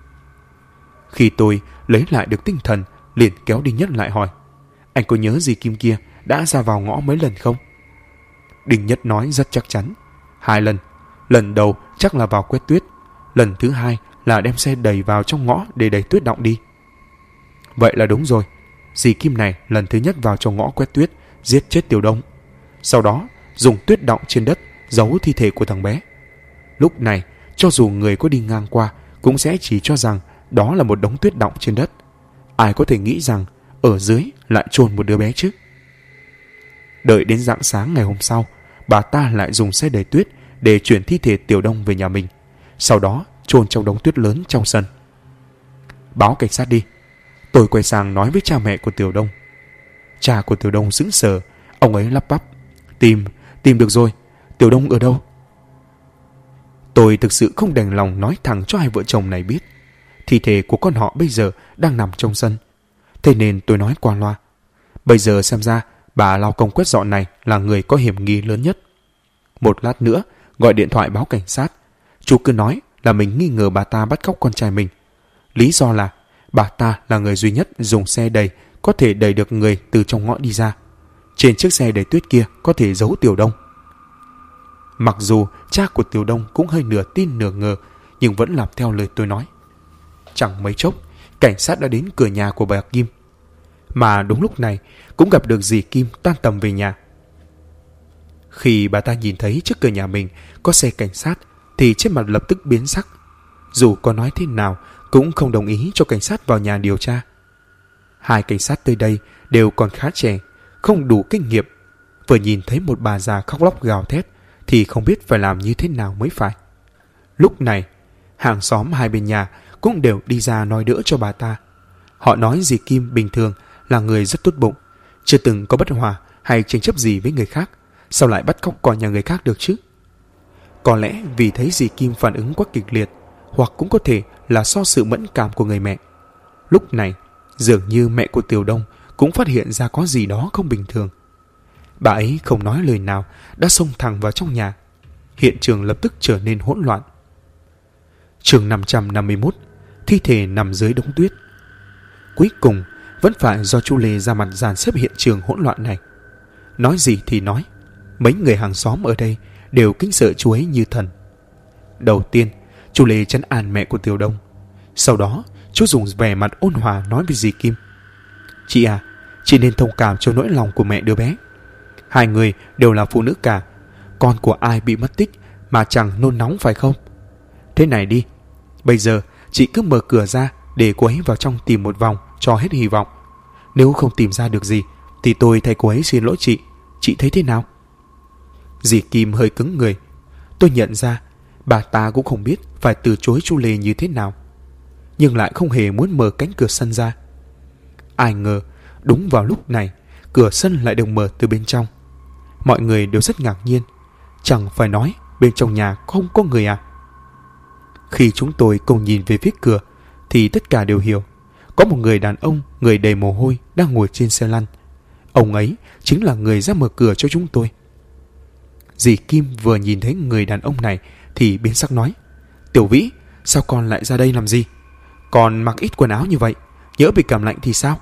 Khi tôi lấy lại được tinh thần, liền kéo Đinh Nhất lại hỏi: "Anh có nhớ dì Kim kia đã ra vào ngõ mấy lần không?" Đinh Nhất nói rất chắc chắn: 2 lần. Lần đầu chắc là vào quét tuyết, lần thứ 2 là đem xe đẩy vào trong ngõ để đẩy tuyết đọng đi. Vậy là đúng rồi. Dì Kim này lần thứ nhất vào trong ngõ quét tuyết, giết chết Tiểu Đông, sau đó dùng tuyết đọng trên đất giấu thi thể của thằng bé. Lúc này cho dù người có đi ngang qua cũng sẽ chỉ cho rằng đó là một đống tuyết đọng trên đất. Ai có thể nghĩ rằng ở dưới lại chôn một đứa bé chứ? Đợi đến rạng sáng ngày hôm sau, bà ta lại dùng xe đẩy tuyết để chuyển thi thể Tiểu Đông về nhà mình, sau đó chôn trong đống tuyết lớn trong sân. "Báo cảnh sát đi." Tôi quay sang nói với cha mẹ của Tiểu Đông. Cha của Tiểu Đông sững sờ, ông ấy lắp bắp: Tìm được rồi, Tiểu Đông ở đâu?" Tôi thực sự không đành lòng nói thẳng cho hai vợ chồng này biết thi thể của con họ bây giờ đang nằm trong sân. Thế nên tôi nói qua loa: "Bây giờ xem ra bà lao công quét dọn này là người có hiểm nghi lớn nhất. Một lát nữa gọi điện thoại báo cảnh sát. Chú cứ nói là mình nghi ngờ bà ta bắt cóc con trai mình. Lý do là bà ta là người duy nhất dùng xe đẩy có thể đẩy được người từ trong ngõ đi ra. Trên chiếc xe đẩy tuyết kia có thể giấu Tiểu Đông." Mặc dù cha của Tiểu Đông cũng hơi nửa tin nửa ngờ, nhưng vẫn làm theo lời tôi nói. Chẳng mấy chốc, cảnh sát đã đến cửa nhà của bà Kim. Mà đúng lúc này cũng gặp được dì Kim tan tầm về nhà. Khi bà ta nhìn thấy trước cửa nhà mình có xe cảnh sát thì trên mặt lập tức biến sắc. Dù có nói thế nào cũng không đồng ý cho cảnh sát vào nhà điều tra. Hai cảnh sát tới đây đều còn khá trẻ, không đủ kinh nghiệm. Vừa nhìn thấy một bà già khóc lóc gào thét thì không biết phải làm như thế nào mới phải. Lúc này hàng xóm hai bên nhà cũng đều đi ra nói đỡ cho bà ta. Họ nói dì Kim bình thường là người rất tốt bụng, chưa từng có bất hòa hay tranh chấp gì với người khác, sao lại bắt cóc con nhà người khác được chứ? Có lẽ vì thấy dì Kim phản ứng quá kịch liệt, hoặc cũng có thể là do sự mẫn cảm của người mẹ. Lúc này dường như mẹ của Tiểu Đông cũng phát hiện ra có gì đó không bình thường. Bà ấy không nói lời nào đã xông thẳng vào trong nhà. Hiện trường lập tức trở nên hỗn loạn. Chương 551, thi thể nằm dưới đống tuyết. Cuối cùng vẫn phải do chú Lê ra mặt dàn xếp hiện trường hỗn loạn này. Nói gì thì nói, mấy người hàng xóm ở đây đều kính sợ chú ấy như thần. Đầu tiên, chú Lê trấn an mẹ của Tiểu Đông. Sau đó, chú dùng vẻ mặt ôn hòa nói với dì Kim: "Chị à, chị nên thông cảm cho nỗi lòng của mẹ đứa bé. Hai người đều là phụ nữ cả, con của ai bị mất tích mà chẳng nôn nóng phải không? Thế này đi, bây giờ chị cứ mở cửa ra để cô ấy vào trong tìm một vòng cho hết hy vọng. Nếu không tìm ra được gì thì tôi thay cô ấy xin lỗi chị thấy thế nào?" Dì Kim hơi cứng người. Tôi nhận ra bà ta cũng không biết phải từ chối chú Lê như thế nào, nhưng lại không hề muốn mở cánh cửa sân ra. Ai ngờ đúng vào lúc này, cửa sân lại được mở từ bên trong. Mọi người đều rất ngạc nhiên. Chẳng phải nói bên trong nhà không có người à? Khi chúng tôi cùng nhìn về phía cửa thì tất cả đều hiểu. Có một người đàn ông, người đầy mồ hôi đang ngồi trên xe lăn. Ông ấy chính là người ra mở cửa cho chúng tôi. Dì Kim vừa nhìn thấy người đàn ông này thì biến sắc nói: "Tiểu Vĩ, sao con lại ra đây làm gì? Con mặc ít quần áo như vậy, nhỡ bị cảm lạnh thì sao?"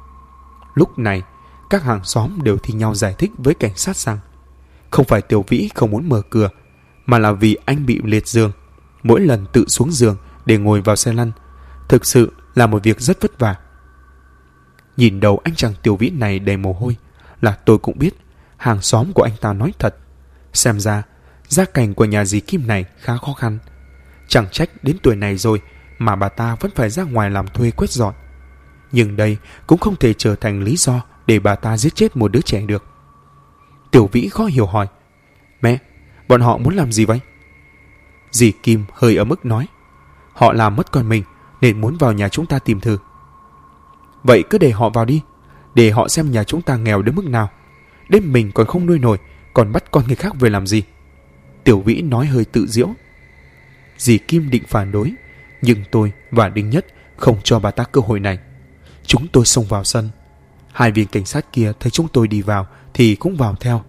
Lúc này, các hàng xóm đều thi nhau giải thích với cảnh sát rằng không phải Tiểu Vĩ không muốn mở cửa, mà là vì anh bị liệt giường. Mỗi lần tự xuống giường để ngồi vào xe lăn thực sự là một việc rất vất vả. Nhìn đầu anh chàng Tiểu Vĩ này đầy mồ hôi là tôi cũng biết hàng xóm của anh ta nói thật. Xem ra gia cảnh của nhà dì Kim này khá khó khăn. Chẳng trách đến tuổi này rồi mà bà ta vẫn phải ra ngoài làm thuê quét dọn. Nhưng đây cũng không thể trở thành lý do để bà ta giết chết một đứa trẻ được. Tiểu Vĩ khó hiểu hỏi: "Mẹ, bọn họ muốn làm gì vậy?" Dì Kim hơi ấm ức nói: "Họ làm mất con mình nên muốn vào nhà chúng ta tìm thử." "Vậy cứ để họ vào đi, để họ xem nhà chúng ta nghèo đến mức nào. Đến mình còn không nuôi nổi, còn bắt con người khác về làm gì?" Tiểu Vĩ nói hơi tự giễu. Dì Kim định phản đối, nhưng tôi và Đinh Nhất không cho bà ta cơ hội này. Chúng tôi xông vào sân. Hai viên cảnh sát kia thấy chúng tôi đi vào thì cũng vào theo.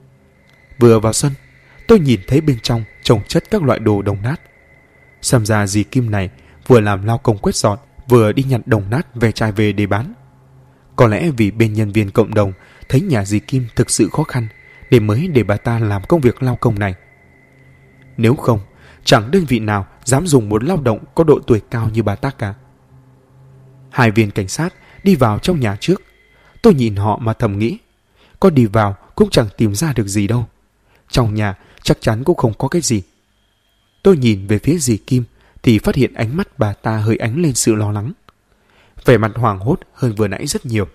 Vừa vào sân, tôi nhìn thấy bên trong chồng chất các loại đồ đồng nát. Xem ra dì Kim này vừa làm lao công quét dọn, vừa đi nhặt đồng nát ve chai về để bán. Có lẽ vì bên nhân viên cộng đồng thấy nhà dì Kim thực sự khó khăn nên mới để bà ta làm công việc lao công này. Nếu không, chẳng đơn vị nào dám dùng một lao động có độ tuổi cao như bà ta cả. Hai viên cảnh sát đi vào trong nhà trước. Tôi nhìn họ mà thầm nghĩ, có đi vào cũng chẳng tìm ra được gì đâu. Trong nhà chắc chắn cũng không có cái gì. Tôi nhìn về phía dì Kim thì phát hiện ánh mắt bà ta hơi ánh lên sự lo lắng, vẻ mặt hoảng hốt hơn vừa nãy rất nhiều.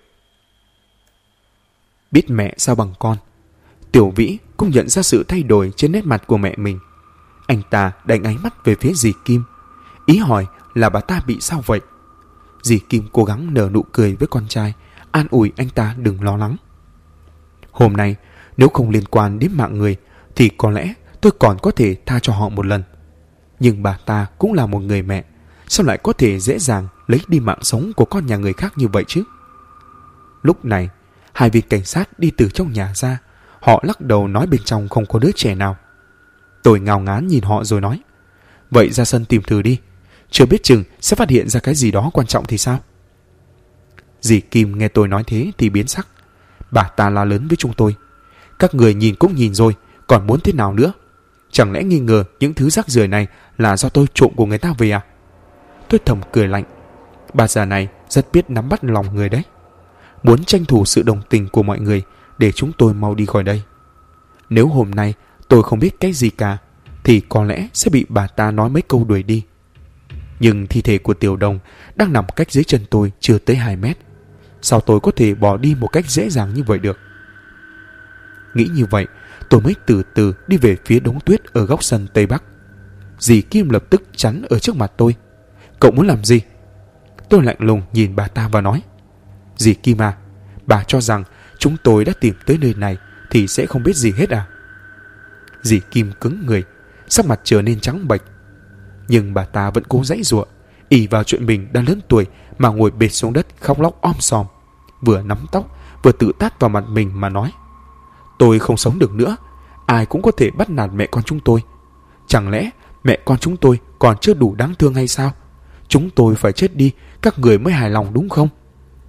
Biết mẹ sao bằng con, Tiểu Vĩ cũng nhận ra sự thay đổi trên nét mặt của mẹ mình. Anh ta đánh ánh mắt về phía dì Kim, ý hỏi là bà ta bị sao vậy. Dì Kim cố gắng nở nụ cười với con trai, an ủi anh ta đừng lo lắng. Hôm nay nếu không liên quan đến mạng người thì có lẽ tôi còn có thể tha cho họ một lần. Nhưng bà ta cũng là một người mẹ, sao lại có thể dễ dàng lấy đi mạng sống của con nhà người khác như vậy chứ? Lúc này, hai viên cảnh sát đi từ trong nhà ra. Họ lắc đầu nói bên trong không có đứa trẻ nào. Tôi ngao ngán nhìn họ rồi nói: "Vậy ra sân tìm thử đi, chưa biết chừng sẽ phát hiện ra cái gì đó quan trọng thì sao?" Dì Kim nghe tôi nói thế thì biến sắc. Bà ta la lớn với chúng tôi: "Các người nhìn cũng nhìn rồi, còn muốn thế nào nữa? Chẳng lẽ nghi ngờ những thứ rác rưởi này là do tôi trộm của người ta về à?" Tôi thầm cười lạnh. Bà già này rất biết nắm bắt lòng người đấy, muốn tranh thủ sự đồng tình của mọi người để chúng tôi mau đi khỏi đây. Nếu hôm nay tôi không biết cái gì cả thì có lẽ sẽ bị bà ta nói mấy câu đuổi đi. Nhưng thi thể của Tiểu Đồng đang nằm cách dưới chân tôi chưa tới 2 mét. Sao tôi có thể bỏ đi một cách dễ dàng như vậy được? Nghĩ như vậy, tôi mới từ từ đi về phía đống tuyết ở góc sân Tây Bắc. Dì Kim lập tức chắn ở trước mặt tôi. "Cậu muốn làm gì?" Tôi lạnh lùng nhìn bà ta và nói: "Dì Kim à, bà cho rằng chúng tôi đã tìm tới nơi này thì sẽ không biết gì hết à?" Dì Kim cứng người, sắc mặt trở nên trắng bệch. Nhưng bà ta vẫn cố giãy giụa, ỷ vào chuyện mình đã lớn tuổi mà ngồi bệt xuống đất khóc lóc om sòm, vừa nắm tóc vừa tự tát vào mặt mình mà nói: Tôi không sống được nữa. Ai cũng có thể bắt nạt mẹ con chúng tôi. Chẳng lẽ mẹ con chúng tôi còn chưa đủ đáng thương hay sao? Chúng tôi phải chết đi, các người mới hài lòng đúng không?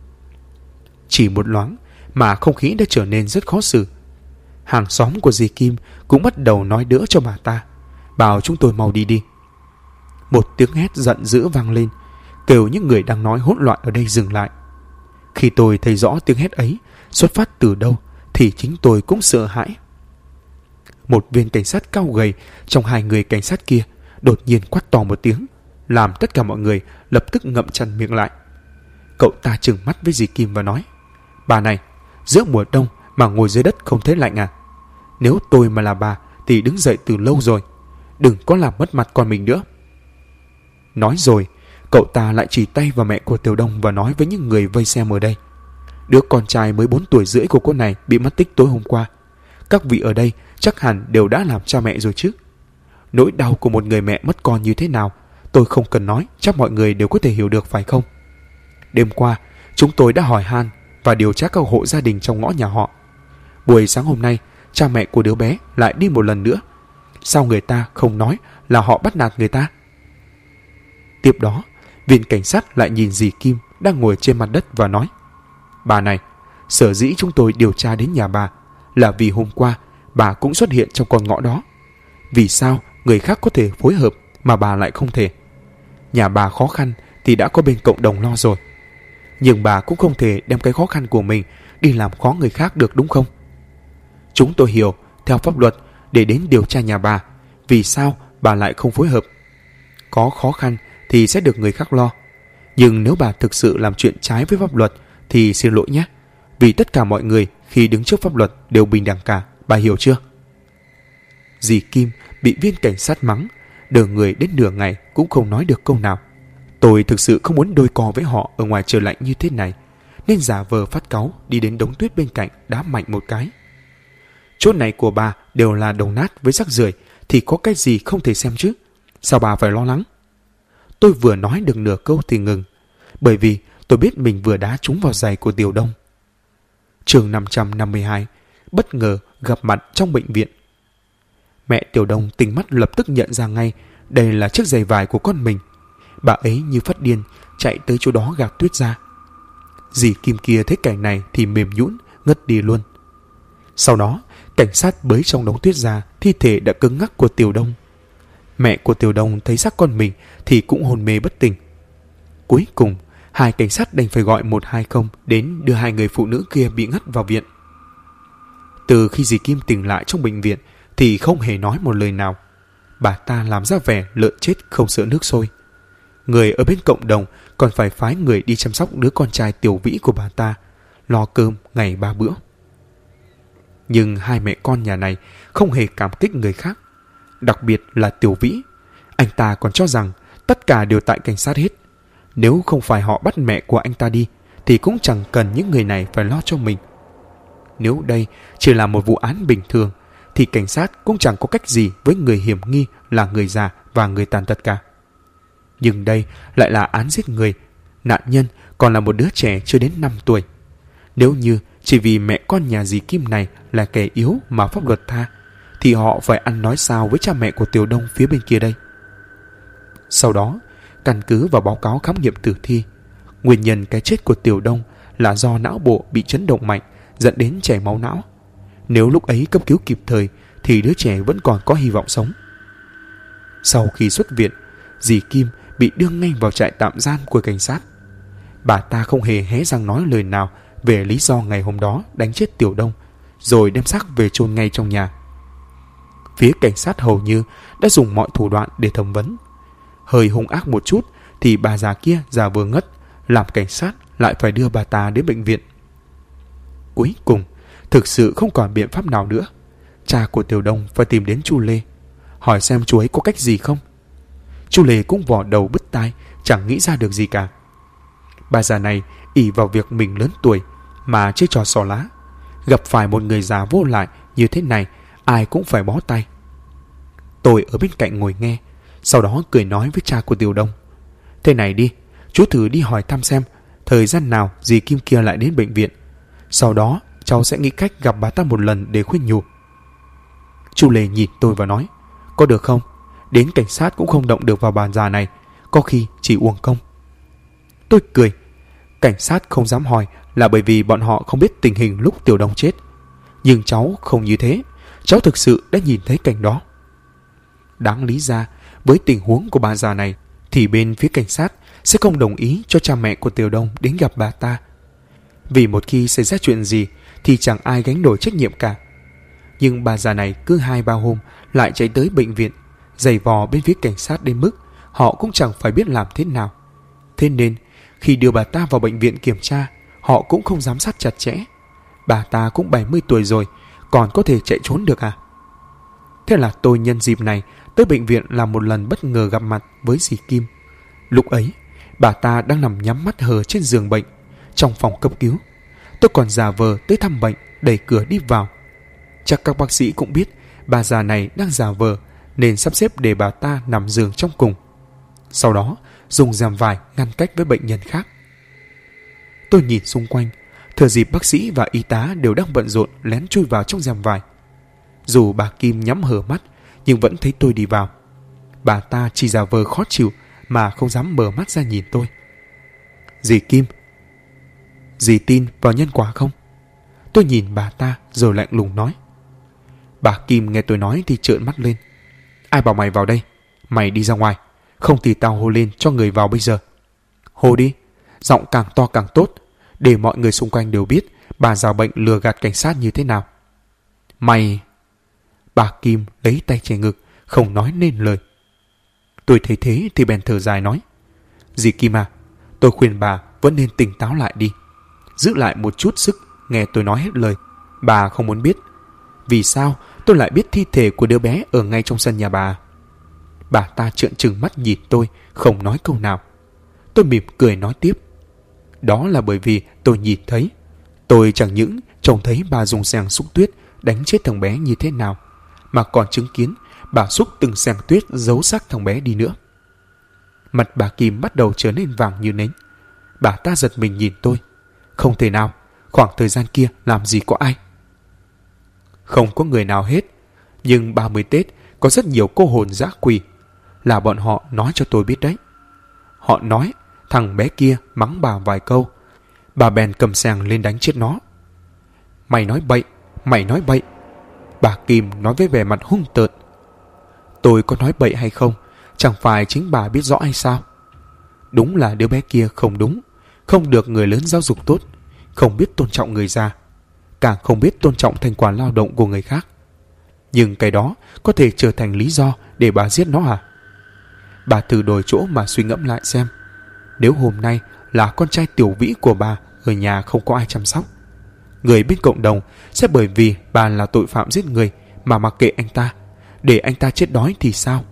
Chỉ một loáng mà không khí đã trở nên rất khó xử. Hàng xóm của dì Kim cũng bắt đầu nói đỡ cho bà ta, bảo chúng tôi mau đi đi. Một tiếng hét giận dữ vang lên, kêu những người đang nói hỗn loạn ở đây dừng lại. Khi tôi thấy rõ tiếng hét ấy xuất phát từ đâu thì chính tôi cũng sợ hãi. Một viên cảnh sát cao gầy trong hai người cảnh sát kia đột nhiên quát to một tiếng, làm tất cả mọi người lập tức ngậm chặt miệng lại. Cậu ta trừng mắt với dì Kim và nói: Bà này, giữa mùa đông mà ngồi dưới đất không thấy lạnh à? Nếu tôi mà là bà thì đứng dậy từ lâu rồi. Đừng có làm mất mặt con mình nữa. Nói rồi, cậu ta lại chỉ tay vào mẹ của Tiểu Đông và nói với những người vây xem ở đây: Đứa con trai mới 4 tuổi rưỡi của cô này bị mất tích tối hôm qua. Các vị ở đây chắc hẳn đều đã làm cha mẹ rồi chứ. Nỗi đau của một người mẹ mất con như thế nào tôi không cần nói, chắc mọi người đều có thể hiểu được phải không? Đêm qua chúng tôi đã hỏi han và điều tra các hộ gia đình trong ngõ nhà họ. Buổi sáng hôm nay cha mẹ của đứa bé lại đi một lần nữa. Sao người ta không nói là họ bắt nạt người ta? Tiếp đó, viên cảnh sát lại nhìn dì Kim đang ngồi trên mặt đất và nói: Bà này, sở dĩ chúng tôi điều tra đến nhà bà là vì hôm qua bà cũng xuất hiện trong con ngõ đó. Vì sao người khác có thể phối hợp mà bà lại không thể? Nhà bà khó khăn thì đã có bên cộng đồng lo rồi. Nhưng bà cũng không thể đem cái khó khăn của mình đi làm khó người khác được đúng không? Chúng tôi hiểu, theo pháp luật, để đến điều tra nhà bà, vì sao bà lại không phối hợp? Có khó khăn thì sẽ được người khác lo. Nhưng nếu bà thực sự làm chuyện trái với pháp luật thì xin lỗi nhé. Vì tất cả mọi người khi đứng trước pháp luật đều bình đẳng cả, bà hiểu chưa? Dì Kim bị viên cảnh sát mắng, đờ người đến nửa ngày cũng không nói được câu nào. Tôi thực sự không muốn đôi co với họ ở ngoài trời lạnh như thế này, nên giả vờ phát cáu đi đến đống tuyết bên cạnh đá mạnh một cái. Chỗ này của bà đều là đồng nát với rác rưởi thì có cái gì không thể xem chứ? Sao bà phải lo lắng? Tôi vừa nói được nửa câu thì ngừng, bởi vì tôi biết mình vừa đá trúng vào giày của Tiểu Đông. Chương 552 bất ngờ gặp mặt trong bệnh viện. Mẹ Tiểu Đông tinh mắt lập tức nhận ra ngay đây là chiếc giày vải của con mình. Bà ấy như phát điên chạy tới chỗ đó gạt tuyết ra. Dì Kim kia thấy cảnh này thì mềm nhũn ngất đi luôn. Sau đó cảnh sát bới trong đống tuyết ra thi thể đã cứng ngắc của Tiểu Đông. Mẹ của Tiểu Đông thấy xác con mình thì cũng hôn mê bất tỉnh. Cuối cùng hai cảnh sát đành phải gọi 120 đến đưa hai người phụ nữ kia bị ngất vào viện. Từ khi dì Kim tỉnh lại trong bệnh viện thì không hề nói một lời nào. Bà ta làm ra vẻ lợn chết không sợ nước sôi. Người ở bên cộng đồng còn phải phái người đi chăm sóc đứa con trai Tiểu Vĩ của bà ta, lo cơm ngày 3 bữa. Nhưng hai mẹ con nhà này không hề cảm kích người khác, đặc biệt là Tiểu Vĩ. Anh ta còn cho rằng tất cả đều tại cảnh sát hết. Nếu không phải họ bắt mẹ của anh ta đi thì cũng chẳng cần những người này phải lo cho mình. Nếu đây chỉ là một vụ án bình thường thì cảnh sát cũng chẳng có cách gì với người hiểm nghi là người già và người tàn tật cả. Nhưng đây lại là án giết người. Nạn nhân còn là một đứa trẻ chưa đến 5 tuổi. Nếu như chỉ vì mẹ con nhà dì Kim này là kẻ yếu mà pháp luật tha, thì họ phải ăn nói sao với cha mẹ của Tiểu Đông phía bên kia đây? Sau đó, căn cứ vào báo cáo khám nghiệm tử thi, nguyên nhân cái chết của Tiểu Đông là do não bộ bị chấn động mạnh dẫn đến chảy máu não. Nếu lúc ấy cấp cứu kịp thời thì đứa trẻ vẫn còn có hy vọng sống. Sau khi xuất viện, dì Kim bị đưa ngay vào trại tạm giam của cảnh sát. Bà ta không hề hé răng nói lời nào về lý do ngày hôm đó đánh chết Tiểu Đông, rồi đem xác về chôn ngay trong nhà. Phía cảnh sát hầu như đã dùng mọi thủ đoạn để thẩm vấn. Hơi hung ác một chút thì bà già kia già vừa ngất, làm cảnh sát lại phải đưa bà ta đến bệnh viện. Cuối cùng, thực sự không còn biện pháp nào nữa. Cha của Tiểu Đông phải tìm đến chú Lê, hỏi xem chú ấy có cách gì không. Chú Lê cũng vò đầu bứt tai, chẳng nghĩ ra được gì cả. Bà già này ỷ vào việc mình lớn tuổi mà chơi trò xỏ lá. Gặp phải một người già vô lại như thế này, ai cũng phải bó tay. Tôi ở bên cạnh ngồi nghe, sau đó cười nói với cha của Tiểu Đông: Thế này đi, chú thử đi hỏi thăm xem thời gian nào dì Kim kia lại đến bệnh viện. Sau đó cháu sẽ nghĩ cách gặp bà ta một lần để khuyên nhủ. Chu Lê nhìn tôi và nói, có được không? Đến cảnh sát cũng không động được vào bà già này, có khi chỉ uổng công. Tôi cười. Cảnh sát không dám hỏi là bởi vì bọn họ không biết tình hình lúc Tiểu Đông chết. Nhưng cháu không như thế. Cháu thực sự đã nhìn thấy cảnh đó. Đáng lý ra, với tình huống của bà già này, thì bên phía cảnh sát sẽ không đồng ý cho cha mẹ của Tiểu Đông đến gặp bà ta. Vì một khi xảy ra chuyện gì thì chẳng ai gánh nổi trách nhiệm cả. Nhưng bà già này cứ 2-3 hôm lại chạy tới bệnh viện, giày vò bên phía cảnh sát đến mức họ cũng chẳng phải biết làm thế nào. Thế nên khi đưa bà ta vào bệnh viện kiểm tra, họ cũng không giám sát chặt chẽ. Bà ta cũng 70 tuổi rồi, còn có thể chạy trốn được à? Thế là tôi nhân dịp này tới bệnh viện làm một lần bất ngờ gặp mặt với dì Kim. Lúc ấy, bà ta đang nằm nhắm mắt hờ trên giường bệnh, trong phòng cấp cứu. Tôi còn giả vờ tới thăm bệnh, đẩy cửa đi vào. Chắc các bác sĩ cũng biết bà già này đang giả vờ, nên sắp xếp để bà ta nằm giường trong cùng. Sau đó, dùng rèm vải ngăn cách với bệnh nhân khác. Tôi nhìn xung quanh, thừa dịp bác sĩ và y tá đều đang bận rộn lén chui vào trong rèm vải. Dù bà Kim nhắm hờ mắt, nhưng vẫn thấy tôi đi vào. Bà ta chỉ giả vờ khó chịu mà không dám mở mắt ra nhìn tôi. Dì Kim, dì tin vào nhân quả không? Tôi nhìn bà ta rồi lạnh lùng nói. Bà Kim nghe tôi nói thì trợn mắt lên. Ai bảo mày vào đây? Mày đi ra ngoài, không thì tao hô lên cho người vào bây giờ. Hô đi, giọng càng to càng tốt, để mọi người xung quanh đều biết bà già bệnh lừa gạt cảnh sát như thế nào. Mày... Bà Kim lấy tay che ngực, không nói nên lời. Tôi thấy thế thì bèn thở dài nói. Dì Kim à, tôi khuyên bà vẫn nên tỉnh táo lại đi. Giữ lại một chút sức, nghe tôi nói hết lời. Bà không muốn biết vì sao tôi lại biết thi thể của đứa bé ở ngay trong sân nhà bà. Bà ta trợn trừng mắt nhìn tôi, không nói câu nào. Tôi mỉm cười nói tiếp. Đó là bởi vì tôi nhìn thấy. Tôi chẳng những trông thấy bà dùng xẻng xúc tuyết đánh chết thằng bé như thế nào, mà còn chứng kiến bà xúc từng xẻng tuyết giấu xác thằng bé đi nữa. Mặt bà Kim bắt đầu trở nên vàng như nến. Bà ta giật mình nhìn tôi. Không thể nào, khoảng thời gian kia làm gì có ai. Không có người nào hết. Nhưng 30 Tết có rất nhiều cô hồn dã quỷ. Là bọn họ nói cho tôi biết đấy. Họ nói thằng bé kia mắng bà vài câu, bà bèn cầm xẻng lên đánh chết nó. Mày nói bậy, mày nói bậy. Bà Kim nói với vẻ mặt hung tợn. Tôi có nói bậy hay không, chẳng phải chính bà biết rõ hay sao? Đúng là đứa bé kia không đúng, không được người lớn giáo dục tốt, không biết tôn trọng người già, càng không biết tôn trọng thành quả lao động của người khác. Nhưng cái đó có thể trở thành lý do để bà giết nó à? Bà thử đổi chỗ mà suy ngẫm lại xem. Nếu hôm nay là con trai tiểu Vĩ của bà ở nhà không có ai chăm sóc, người bên cộng đồng sẽ bởi vì bà là tội phạm giết người mà mặc kệ anh ta, để anh ta chết đói thì sao?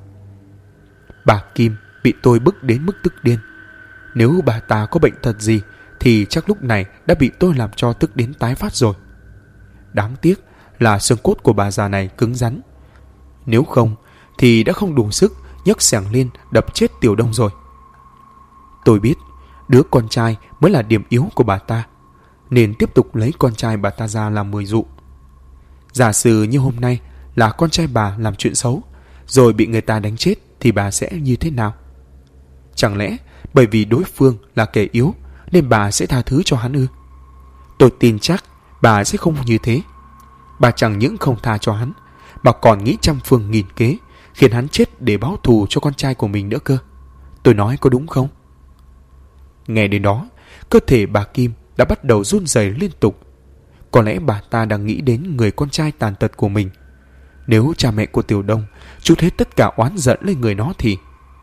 Bà Kim bị tôi bức đến mức tức điên. Nếu bà ta có bệnh tật gì thì chắc lúc này đã bị tôi làm cho tức đến tái phát rồi. Đáng tiếc là xương cốt của bà già này cứng rắn. Nếu không thì đã không đủ sức nhấc xẻng lên đập chết Tiểu Đông rồi. Tôi biết đứa con trai mới là điểm yếu của bà ta, nên tiếp tục lấy con trai bà ta ra làm mồi dụ. Giả sử như hôm nay là con trai bà làm chuyện xấu rồi bị người ta đánh chết thì bà sẽ như thế nào? Chẳng lẽ bởi vì đối phương là kẻ yếu nên bà sẽ tha thứ cho hắn ư? Tôi tin chắc bà sẽ không như thế. Bà chẳng những không tha cho hắn mà còn nghĩ trăm phương nghìn kế khiến hắn chết để báo thù cho con trai của mình nữa cơ. Tôi nói có đúng không? Nghe đến đó, cơ thể bà Kim đã bắt đầu run rẩy liên tục. Có lẽ bà ta đang nghĩ đến người con trai tàn tật của mình. Nếu cha mẹ của Tiểu Đông trút hết tất cả oán giận lên người nó thì...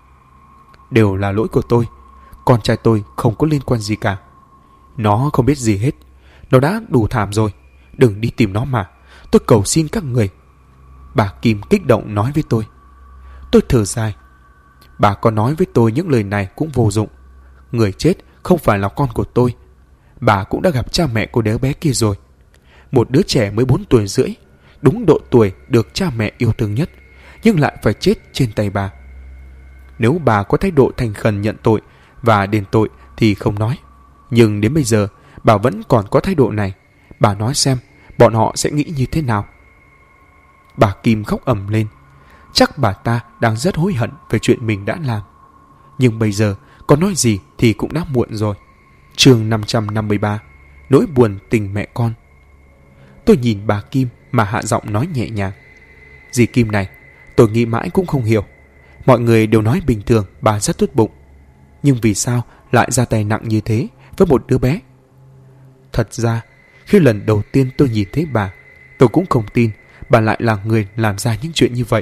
Đều là lỗi của tôi. Con trai tôi không có liên quan gì cả. Nó không biết gì hết. Nó đã đủ thảm rồi. Đừng đi tìm nó mà. Tôi cầu xin các người. Bà Kim kích động nói với tôi. Tôi thở dài. Bà có nói với tôi những lời này cũng vô dụng. Người chết không phải là con của tôi. Bà cũng đã gặp cha mẹ của đứa bé kia rồi. Một đứa trẻ mới 4 tuổi rưỡi, đúng độ tuổi được cha mẹ yêu thương nhất, nhưng lại phải chết trên tay bà. Nếu bà có thái độ thành khẩn nhận tội và đền tội thì không nói. Nhưng đến bây giờ bà vẫn còn có thái độ này. Bà nói xem, bọn họ sẽ nghĩ như thế nào? Bà Kim khóc ầm lên. Chắc bà ta đang rất hối hận về chuyện mình đã làm. Nhưng bây giờ có nói gì thì cũng đã muộn rồi. Chương 553. Nỗi buồn tình mẹ con. Tôi nhìn bà Kim mà hạ giọng nói nhẹ nhàng. Dì Kim này, tôi nghĩ mãi cũng không hiểu. Mọi người đều nói bình thường bà rất tốt bụng, nhưng vì sao lại ra tay nặng như thế với một đứa bé? Thật ra, khi lần đầu tiên tôi nhìn thấy bà, tôi cũng không tin bà lại là người làm ra những chuyện như vậy.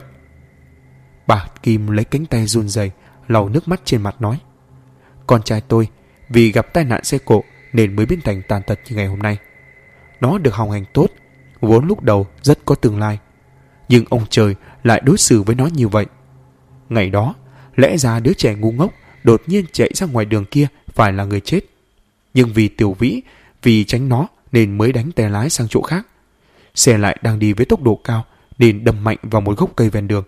Bà Kim lấy cánh tay run rẩy lau nước mắt trên mặt nói: Con trai tôi vì gặp tai nạn xe cộ nên mới biến thành tàn tật như ngày hôm nay. Nó được học hành tốt, vốn lúc đầu rất có tương lai, nhưng ông trời lại đối xử với nó như vậy. Ngày đó, lẽ ra đứa trẻ ngu ngốc đột nhiên chạy ra ngoài đường kia phải là người chết. Nhưng vì Tiểu Vĩ, vì tránh nó nên mới đánh tay lái sang chỗ khác. Xe lại đang đi với tốc độ cao nên đâm mạnh vào một gốc cây ven đường.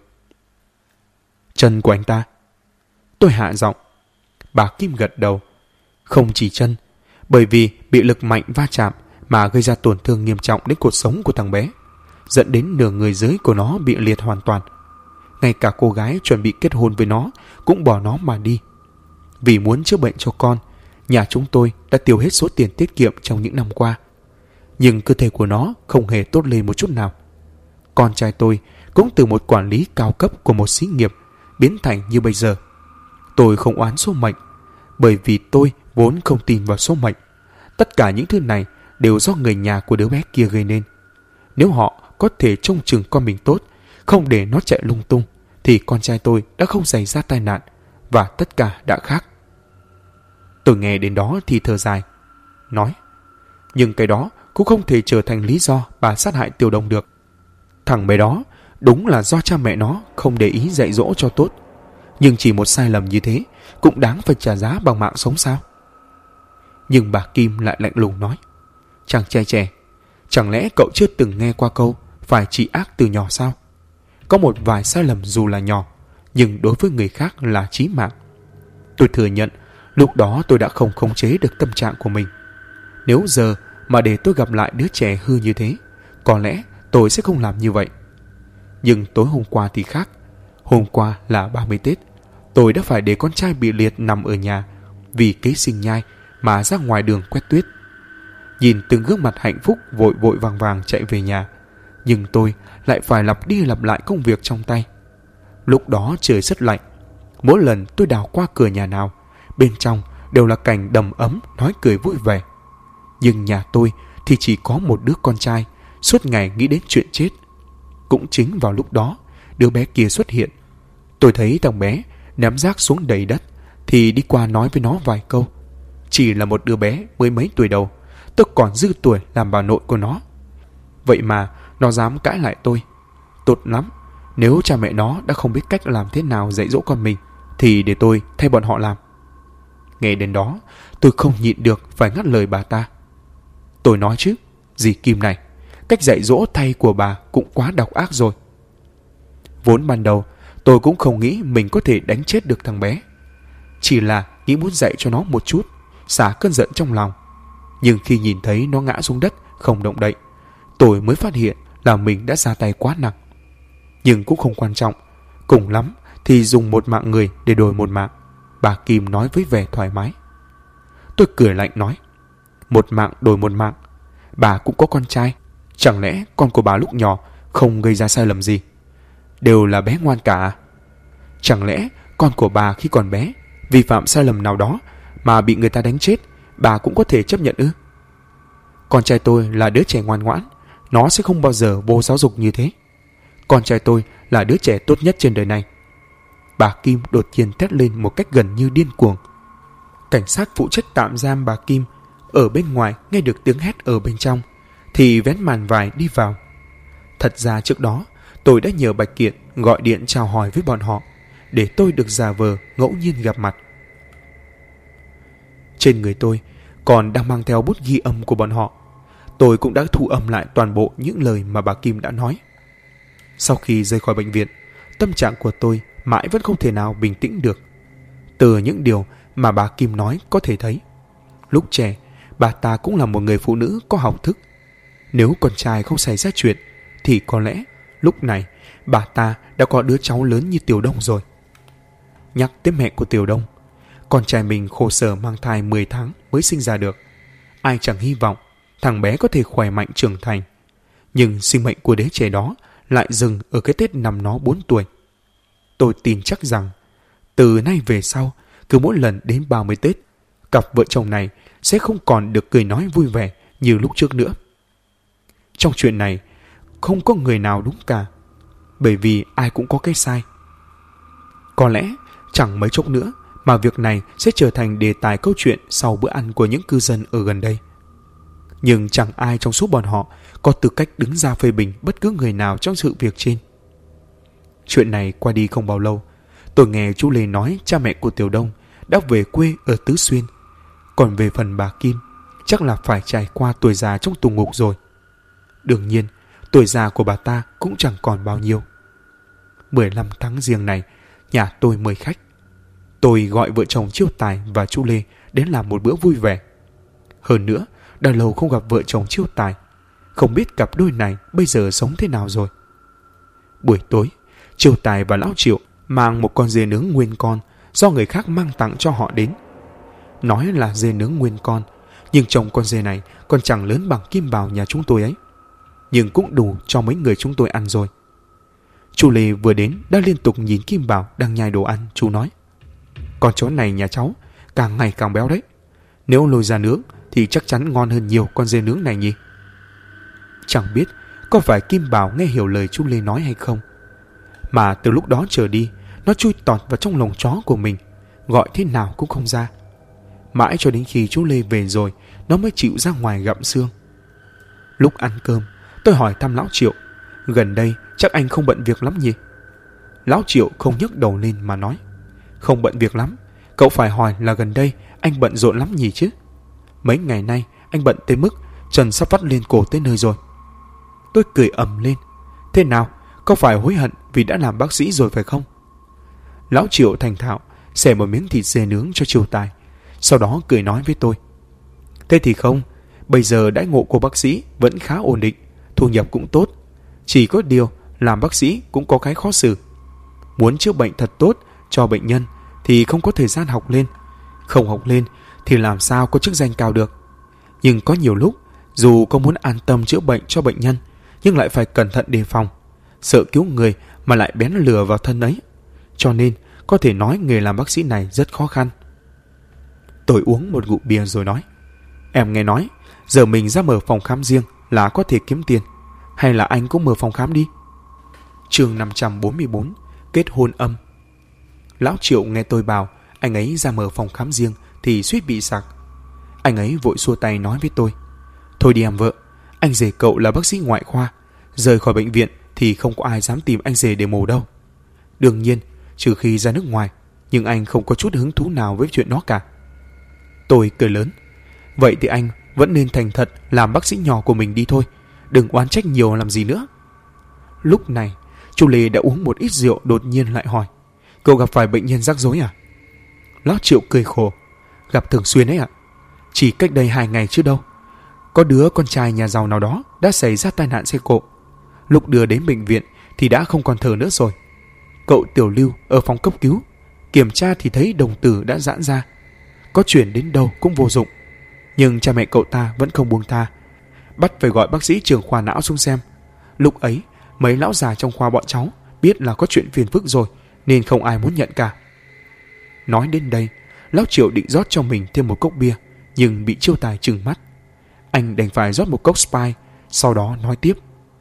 Chân của anh ta. Tôi hạ giọng. Bà Kim gật đầu. Không chỉ chân, bởi vì bị lực mạnh va chạm mà gây ra tổn thương nghiêm trọng đến cột sống của thằng bé, dẫn đến nửa người dưới của nó bị liệt hoàn toàn. Ngay cả cô gái chuẩn bị kết hôn với nó cũng bỏ nó mà đi. Vì muốn chữa bệnh cho con, nhà chúng tôi đã tiêu hết số tiền tiết kiệm trong những năm qua. Nhưng cơ thể của nó không hề tốt lên một chút nào. Con trai tôi cũng từ một quản lý cao cấp của một xí nghiệp biến thành như bây giờ. Tôi không oán số mệnh, bởi vì tôi vốn không tin vào số mệnh. Tất cả những thứ này đều do người nhà của đứa bé kia gây nên. Nếu họ có thể trông chừng con mình tốt, không để nó chạy lung tung, thì con trai tôi đã không xảy ra tai nạn, và tất cả đã khác. Tôi nghe đến đó thì thở dài, nói: Nhưng cái đó cũng không thể trở thành lý do bà sát hại Tiểu Đồng được. Thằng bé đó đúng là do cha mẹ nó không để ý dạy dỗ cho tốt, nhưng chỉ một sai lầm như thế cũng đáng phải trả giá bằng mạng sống sao? Nhưng bà Kim lại lạnh lùng nói: Chàng trai trẻ, chẳng lẽ cậu chưa từng nghe qua câu phải trị ác từ nhỏ sao? Có một vài sai lầm dù là nhỏ, nhưng đối với người khác là chí mạng. Tôi thừa nhận lúc đó tôi đã không khống chế được tâm trạng của mình. Nếu giờ mà để tôi gặp lại đứa trẻ hư như thế, có lẽ tôi sẽ không làm như vậy. Nhưng tối hôm qua thì khác. Hôm qua là 30 Tết, tôi đã phải để con trai bị liệt nằm ở nhà vì kế sinh nhai mà ra ngoài đường quét tuyết. Nhìn từng gương mặt hạnh phúc vội vội vàng vàng chạy về nhà, nhưng tôi lại phải lặp đi lặp lại công việc trong tay. Lúc đó trời rất lạnh. Mỗi lần tôi đào qua cửa nhà nào, bên trong đều là cảnh đầm ấm nói cười vui vẻ. Nhưng nhà tôi thì chỉ có một đứa con trai suốt ngày nghĩ đến chuyện chết. Cũng chính vào lúc đó, đứa bé kia xuất hiện. Tôi thấy thằng bé ném rác xuống đầy đất thì đi qua nói với nó vài câu. Chỉ là một đứa bé mới mấy tuổi đầu, tôi còn dư tuổi làm bà nội của nó. Vậy mà nó dám cãi lại tôi. Tốt lắm, nếu cha mẹ nó đã không biết cách làm thế nào dạy dỗ con mình thì để tôi thay bọn họ làm. Nghe đến đó, tôi không nhịn được phải ngắt lời bà ta. Tôi nói chứ, dì Kim này, cách dạy dỗ thay của bà cũng quá độc ác rồi. Vốn ban đầu tôi cũng không nghĩ mình có thể đánh chết được thằng bé, chỉ là nghĩ muốn dạy cho nó một chút, xả cơn giận trong lòng. Nhưng khi nhìn thấy nó ngã xuống đất không động đậy, tôi mới phát hiện là mình đã ra tay quá nặng. Nhưng cũng không quan trọng, cùng lắm thì dùng một mạng người để đổi một mạng, bà Kim nói với vẻ thoải mái. Tôi cười lạnh nói: Một mạng đổi một mạng. Bà cũng có con trai, chẳng lẽ con của bà lúc nhỏ không gây ra sai lầm gì? Đều là bé ngoan cả. Chẳng lẽ con của bà khi còn bé vi phạm sai lầm nào đó mà bị người ta đánh chết, bà cũng có thể chấp nhận ư? Con trai tôi là đứa trẻ ngoan ngoãn, nó sẽ không bao giờ vô giáo dục như thế. Con trai tôi là đứa trẻ tốt nhất trên đời này. Bà Kim đột nhiên thét lên một cách gần như điên cuồng. Cảnh sát phụ trách tạm giam bà Kim ở bên ngoài nghe được tiếng hét ở bên trong thì vén màn vải đi vào. Thật ra trước đó tôi đã nhờ Bạch Kiện gọi điện chào hỏi với bọn họ để tôi được giả vờ ngẫu nhiên gặp mặt. Trên người tôi còn đang mang theo bút ghi âm của bọn họ. Tôi cũng đã thu âm lại toàn bộ những lời mà bà Kim đã nói. Sau khi rời khỏi bệnh viện, tâm trạng của tôi mãi vẫn không thể nào bình tĩnh được. Từ những điều mà bà Kim nói có thể thấy, lúc trẻ bà ta cũng là một người phụ nữ có học thức. Nếu con trai không xảy ra chuyện thì có lẽ lúc này bà ta đã có đứa cháu lớn như Tiểu Đông rồi. Nhắc tới mẹ của Tiểu Đông, con trai mình khổ sở mang thai 10 tháng mới sinh ra được. Ai chẳng hy vọng thằng bé có thể khỏe mạnh trưởng thành. Nhưng sinh mệnh của đứa trẻ đó lại dừng ở cái Tết năm nó 4 tuổi. Tôi tin chắc rằng từ nay về sau, cứ mỗi lần đến 30 Tết, cặp vợ chồng này sẽ không còn được cười nói vui vẻ như lúc trước nữa. Trong chuyện này, không có người nào đúng cả, bởi vì ai cũng có cái sai. Có lẽ chẳng mấy chốc nữa mà việc này sẽ trở thành đề tài câu chuyện sau bữa ăn của những cư dân ở gần đây. Nhưng chẳng ai trong số bọn họ có tư cách đứng ra phê bình bất cứ người nào trong sự việc trên. Chuyện này qua đi không bao lâu, tôi nghe chú Lê nói cha mẹ của Tiểu Đông đã về quê ở Tứ Xuyên. Còn về phần bà Kim, chắc là phải trải qua tuổi già trong tù ngục rồi. Đương nhiên, tuổi già của bà ta cũng chẳng còn bao nhiêu. 15 tháng Giêng này, nhà tôi mời khách. Tôi gọi vợ chồng Chiêu Tài và chú Lê đến làm một bữa vui vẻ. Hơn nữa, đã lâu không gặp vợ chồng Chiêu Tài. Không biết cặp đôi này bây giờ sống thế nào rồi. Buổi tối, Chiêu Tài và Lão Triệu mang một con dê nướng nguyên con do người khác mang tặng cho họ đến. Nói là dê nướng nguyên con, nhưng trông con dê này còn chẳng lớn bằng Kim Bảo nhà chúng tôi ấy. Nhưng cũng đủ cho mấy người chúng tôi ăn rồi. Chú Lê vừa đến đã liên tục nhìn Kim Bảo đang nhai đồ ăn. Chú nói: con chó này nhà cháu càng ngày càng béo đấy. Nếu lôi ra nướng thì chắc chắn ngon hơn nhiều con dê nướng này nhỉ. Chẳng biết có phải Kim Bảo nghe hiểu lời chú Lê nói hay không, mà từ lúc đó trở đi, nó chui tọt vào trong lồng chó của mình, gọi thế nào cũng không ra. Mãi cho đến khi chú Lê về rồi, nó mới chịu ra ngoài gặm xương. Lúc ăn cơm, tôi hỏi thăm Lão Triệu: gần đây chắc anh không bận việc lắm nhỉ? Lão Triệu không nhấc đầu lên mà nói: không bận việc lắm. Cậu phải hỏi là gần đây anh bận rộn lắm nhỉ chứ? Mấy ngày nay anh bận tới mức chân sắp vắt lên cổ tới nơi rồi. Tôi cười ầm lên: thế nào, có phải hối hận vì đã làm bác sĩ rồi phải không? Lão Triệu thành thạo xẻ một miếng thịt dê nướng cho Chiêu Tài, sau đó cười nói với tôi: thế thì không, bây giờ đãi ngộ của bác sĩ vẫn khá ổn định, thu nhập cũng tốt. Chỉ có điều làm bác sĩ cũng có cái khó xử. Muốn chữa bệnh thật tốt cho bệnh nhân thì không có thời gian học lên. Không học lên thì làm sao có chức danh cao được. Nhưng có nhiều lúc dù có muốn an tâm chữa bệnh cho bệnh nhân, nhưng lại phải cẩn thận đề phòng, sợ cứu người mà lại bén lừa vào thân ấy. Cho nên có thể nói nghề làm bác sĩ này rất khó khăn. Tôi uống một ngụm bia rồi nói: em nghe nói giờ mình ra mở phòng khám riêng là có thể kiếm tiền. Hay là anh cũng mở phòng khám đi? Chương 544: kết hôn âm. Lão Triệu nghe tôi bảo anh ấy ra mở phòng khám riêng thì suýt bị sặc. Anh ấy vội xua tay nói với tôi: thôi đi em vợ, anh rể cậu là bác sĩ ngoại khoa, rời khỏi bệnh viện thì không có ai dám tìm anh rể để mổ đâu. Đương nhiên trừ khi ra nước ngoài, nhưng anh không có chút hứng thú nào với chuyện đó cả. Tôi cười lớn: vậy thì anh vẫn nên thành thật làm bác sĩ nhỏ của mình đi thôi, đừng oán trách nhiều làm gì nữa. Lúc này chú Lê đã uống một ít rượu, đột nhiên lại hỏi: cậu gặp phải bệnh nhân rắc rối à? Lão Triệu cười khổ: gặp thường xuyên ấy ạ. Chỉ cách đây 2 ngày chứ đâu. Có đứa con trai nhà giàu nào đó đã xảy ra tai nạn xe cộ. Lúc đưa đến bệnh viện thì đã không còn thở nữa rồi. Cậu Tiểu Lưu ở phòng cấp cứu, kiểm tra thì thấy đồng tử đã giãn ra. Có chuyển đến đâu cũng vô dụng. Nhưng cha mẹ cậu ta vẫn không buông tha, bắt phải gọi bác sĩ trưởng khoa não xuống xem. Lúc ấy mấy lão già trong khoa bọn cháu biết là có chuyện phiền phức rồi, nên không ai muốn nhận cả. Nói đến đây, Lão Triệu định rót cho mình thêm một cốc bia, nhưng bị Chiêu Tài trừng mắt. Anh đành phải rót một cốc Sprite, sau đó nói tiếp: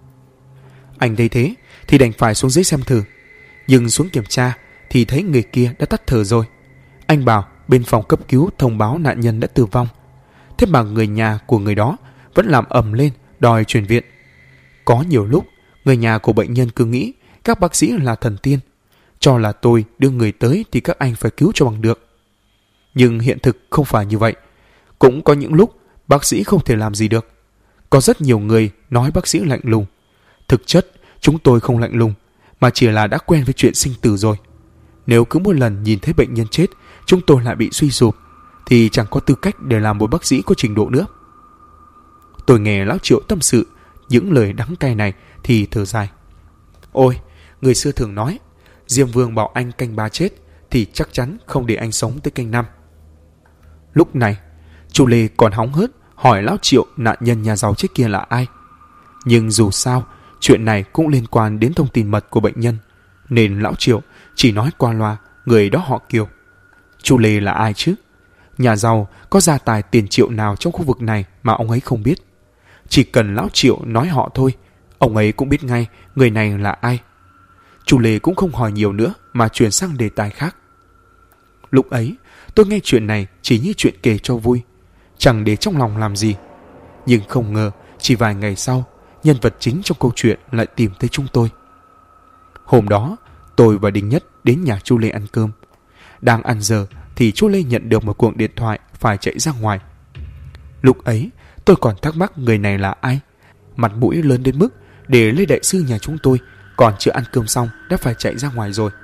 anh thấy thế thì đành phải xuống dưới xem thử. Nhưng xuống kiểm tra thì thấy người kia đã tắt thở rồi. Anh bảo bên phòng cấp cứu thông báo nạn nhân đã tử vong. Thế mà người nhà của người đó vẫn làm ầm lên đòi chuyển viện. Có nhiều lúc người nhà của bệnh nhân cứ nghĩ các bác sĩ là thần tiên, cho là tôi đưa người tới thì các anh phải cứu cho bằng được. Nhưng hiện thực không phải như vậy. Cũng có những lúc bác sĩ không thể làm gì được. Có rất nhiều người nói bác sĩ lạnh lùng. Thực chất chúng tôi không lạnh lùng, mà chỉ là đã quen với chuyện sinh tử rồi. Nếu cứ một lần nhìn thấy bệnh nhân chết chúng tôi lại bị suy sụp, thì chẳng có tư cách để làm một bác sĩ có trình độ nữa. Tôi nghe lão Triệu tâm sự những lời đắng cay này thì thở dài. Ôi, người xưa thường nói, Diêm Vương bảo anh canh 3 chết thì chắc chắn không để anh sống tới canh 5. Lúc này, chú Lê còn hóng hớt hỏi lão Triệu nạn nhân nhà giàu chết kia là ai. Nhưng dù sao, chuyện này cũng liên quan đến thông tin mật của bệnh nhân, nên lão Triệu chỉ nói qua loa người đó họ Kiều. Chú Lê là ai chứ? Nhà giàu có gia tài tiền triệu nào trong khu vực này mà ông ấy không biết? Chỉ cần lão Triệu nói họ thôi, ông ấy cũng biết ngay người này là ai. Chú Lê cũng không hỏi nhiều nữa mà chuyển sang đề tài khác. Lúc ấy, tôi nghe chuyện này chỉ như chuyện kể cho vui, chẳng để trong lòng làm gì. Nhưng không ngờ, chỉ vài ngày sau, nhân vật chính trong câu chuyện lại tìm thấy chúng tôi. Hôm đó, tôi và Đinh Nhất đến nhà chú Lê ăn cơm. Đang ăn giờ thì chú Lê nhận được một cuộc điện thoại phải chạy ra ngoài. Lúc ấy, tôi còn thắc mắc người này là ai. Mặt mũi lớn đến mức để Lê đại sư nhà chúng tôi còn chưa ăn cơm xong đã phải chạy ra ngoài rồi.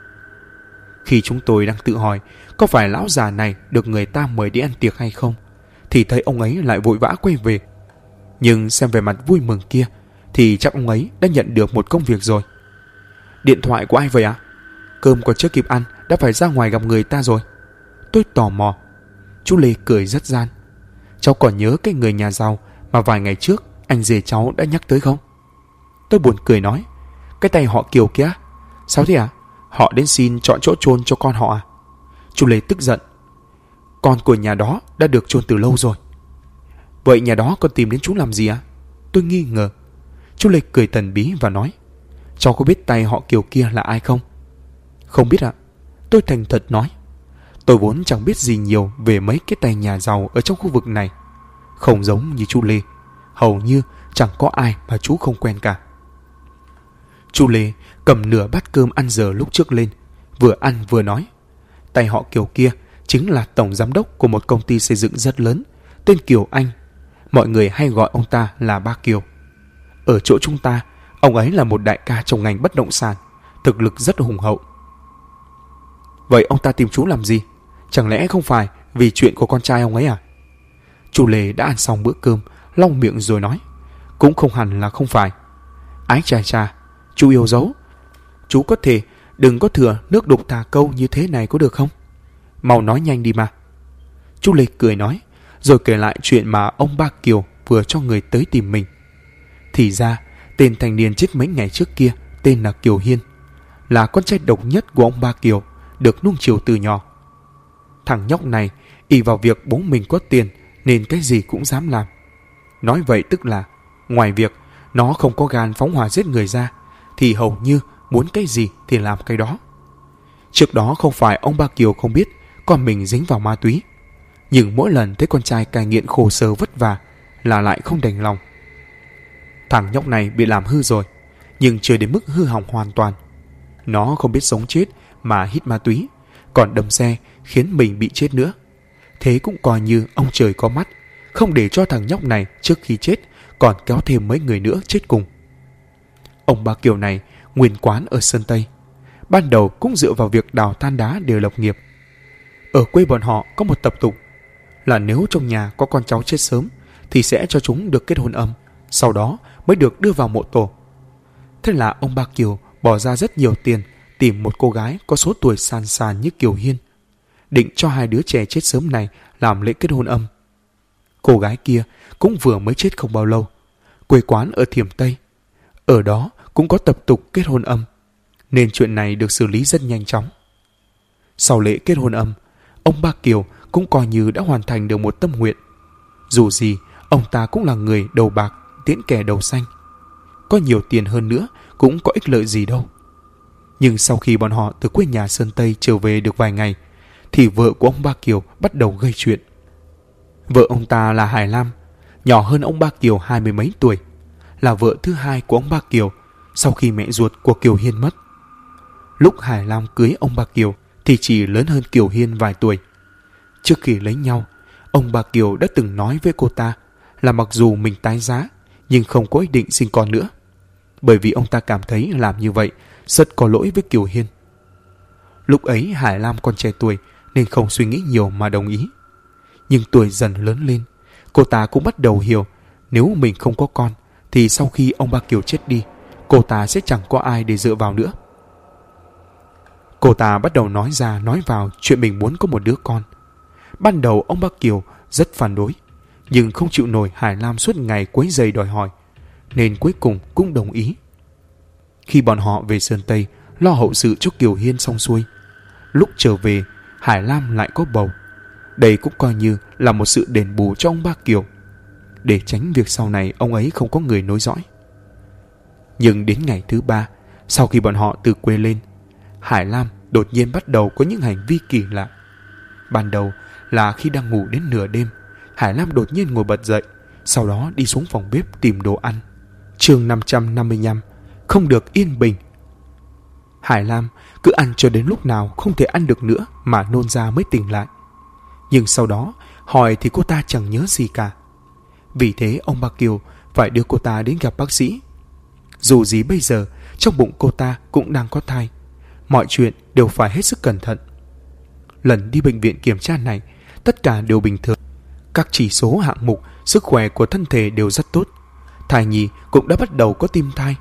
Khi chúng tôi đang tự hỏi có phải lão già này được người ta mời đi ăn tiệc hay không, thì thấy ông ấy lại vội vã quay về. Nhưng xem về mặt vui mừng kia thì chắc ông ấy đã nhận được một công việc rồi. Điện thoại của ai vậy ạ? Cơm còn chưa kịp ăn đã phải ra ngoài gặp người ta rồi. Tôi tò mò. Chú Lê cười rất gian. Cháu còn nhớ cái người nhà giàu mà vài ngày trước anh rể cháu đã nhắc tới không? Tôi buồn cười nói, cái tay họ Kiều kia. Sao thế ạ? Họ đến xin chọn chỗ chôn cho con họ à? Chú Lê tức giận. Con của nhà đó đã được chôn từ lâu rồi. Vậy nhà đó còn tìm đến chú làm gì à? Tôi nghi ngờ. Chú Lê cười thần bí và nói, cháu có biết tay họ Kiều kia là ai không? Không biết ạ. Tôi thành thật nói. Tôi vốn chẳng biết gì nhiều về mấy cái tay nhà giàu ở trong khu vực này. Không giống như chú Lê, hầu như chẳng có ai mà chú không quen cả. Chú Lê cầm nửa bát cơm ăn giờ lúc trước lên, vừa ăn vừa nói, tay họ Kiều kia chính là tổng giám đốc của một công ty xây dựng rất lớn, tên Kiều Anh. Mọi người hay gọi ông ta là ba Kiều. Ở chỗ chúng ta, ông ấy là một đại ca trong ngành bất động sản, thực lực rất hùng hậu. Vậy ông ta tìm chú làm gì? Chẳng lẽ không phải vì chuyện của con trai ông ấy à? Chú Lê đã ăn xong bữa cơm, long miệng rồi nói, cũng không hẳn là không phải. Ái chà chà, chú yêu dấu. Chú có thể đừng có thừa nước đục thả câu như thế này có được không? Mau nói nhanh đi mà. Chú Lê cười nói, rồi kể lại chuyện mà ông ba Kiều vừa cho người tới tìm mình. Thì ra, tên thanh niên chết mấy ngày trước kia tên là Kiều Hiên, là con trai độc nhất của ông ba Kiều, được nuông chiều từ nhỏ. Thằng nhóc này ỷ vào việc bố mình có tiền nên cái gì cũng dám làm. Nói vậy tức là ngoài việc nó không có gan phóng hỏa giết người ra, thì hầu như muốn cái gì thì làm cái đó. Trước đó không phải ông ba Kiều không biết con mình dính vào ma túy, nhưng mỗi lần thấy con trai cai nghiện khổ sở vất vả là lại không đành lòng. Thằng nhóc này bị làm hư rồi, nhưng chưa đến mức hư hỏng hoàn toàn. Nó không biết sống chết mà hít ma túy, còn đâm xe khiến mình bị chết nữa. Thế cũng coi như ông trời có mắt, không để cho thằng nhóc này trước khi chết còn kéo thêm mấy người nữa chết cùng. Ông ba Kiều này nguyên quán ở Sơn Tây, ban đầu cũng dựa vào việc đào than đá để lập nghiệp. Ở quê bọn họ có một tập tục là nếu trong nhà có con cháu chết sớm thì sẽ cho chúng được kết hôn âm, sau đó mới được đưa vào mộ tổ. Thế là ông ba Kiều bỏ ra rất nhiều tiền tìm một cô gái có số tuổi sàn sàn như Kiều Hiên, định cho hai đứa trẻ chết sớm này làm lễ kết hôn âm. Cô gái kia cũng vừa mới chết không bao lâu, quê quán ở Thiểm Tây. Ở đó cũng có tập tục kết hôn âm, nên chuyện này được xử lý rất nhanh chóng. Sau lễ kết hôn âm, ông ba Kiều cũng coi như đã hoàn thành được một tâm nguyện. Dù gì, ông ta cũng là người đầu bạc tiễn kẻ đầu xanh. Có nhiều tiền hơn nữa cũng có ích lợi gì đâu. Nhưng sau khi bọn họ từ quê nhà Sơn Tây trở về được vài ngày, thì vợ của ông ba Kiều bắt đầu gây chuyện. Vợ ông ta là Hải Lam, nhỏ hơn ông ba Kiều 20 mấy tuổi, là vợ thứ hai của ông ba Kiều sau khi mẹ ruột của Kiều Hiên mất. Lúc Hải Lam cưới ông ba Kiều thì chỉ lớn hơn Kiều Hiên vài tuổi. Trước khi lấy nhau, ông ba Kiều đã từng nói với cô ta là mặc dù mình tái giá nhưng không có ý định sinh con nữa, bởi vì ông ta cảm thấy làm như vậy rất có lỗi với Kiều Hiên. Lúc ấy Hải Lam còn trẻ tuổi nên không suy nghĩ nhiều mà đồng ý. Nhưng tuổi dần lớn lên, cô ta cũng bắt đầu hiểu nếu mình không có con thì sau khi ông ba Kiều chết đi, cô ta sẽ chẳng có ai để dựa vào nữa. Cô ta bắt đầu nói ra nói vào chuyện mình muốn có một đứa con. Ban đầu ông ba Kiều rất phản đối, nhưng không chịu nổi Hải Lam suốt ngày quấy rầy đòi hỏi, nên cuối cùng cũng đồng ý. Khi bọn họ về Sơn Tây lo hậu sự cho Kiều Hiên xong xuôi, lúc trở về Hải Lam lại có bầu. Đây cũng coi như là một sự đền bù cho ông ba Kiều, để tránh việc sau này ông ấy không có người nối dõi. Nhưng đến ngày thứ 3 sau khi bọn họ từ quê lên, Hải Lam đột nhiên bắt đầu có những hành vi kỳ lạ. Ban đầu là khi đang ngủ đến nửa đêm, Hải Lam đột nhiên ngồi bật dậy, sau đó đi xuống phòng bếp tìm đồ ăn. Chương 555, không được yên bình. Hải Lam cứ ăn cho đến lúc nào không thể ăn được nữa mà nôn ra mới tỉnh lại. Nhưng sau đó hỏi thì cô ta chẳng nhớ gì cả. Vì thế ông ba Kiều phải đưa cô ta đến gặp bác sĩ. Dù gì bây giờ trong bụng cô ta cũng đang có thai, mọi chuyện đều phải hết sức cẩn thận. Lần đi bệnh viện kiểm tra này, tất cả đều bình thường. Các chỉ số hạng mục sức khỏe của thân thể đều rất tốt. Thai nhi cũng đã bắt đầu có tim thai.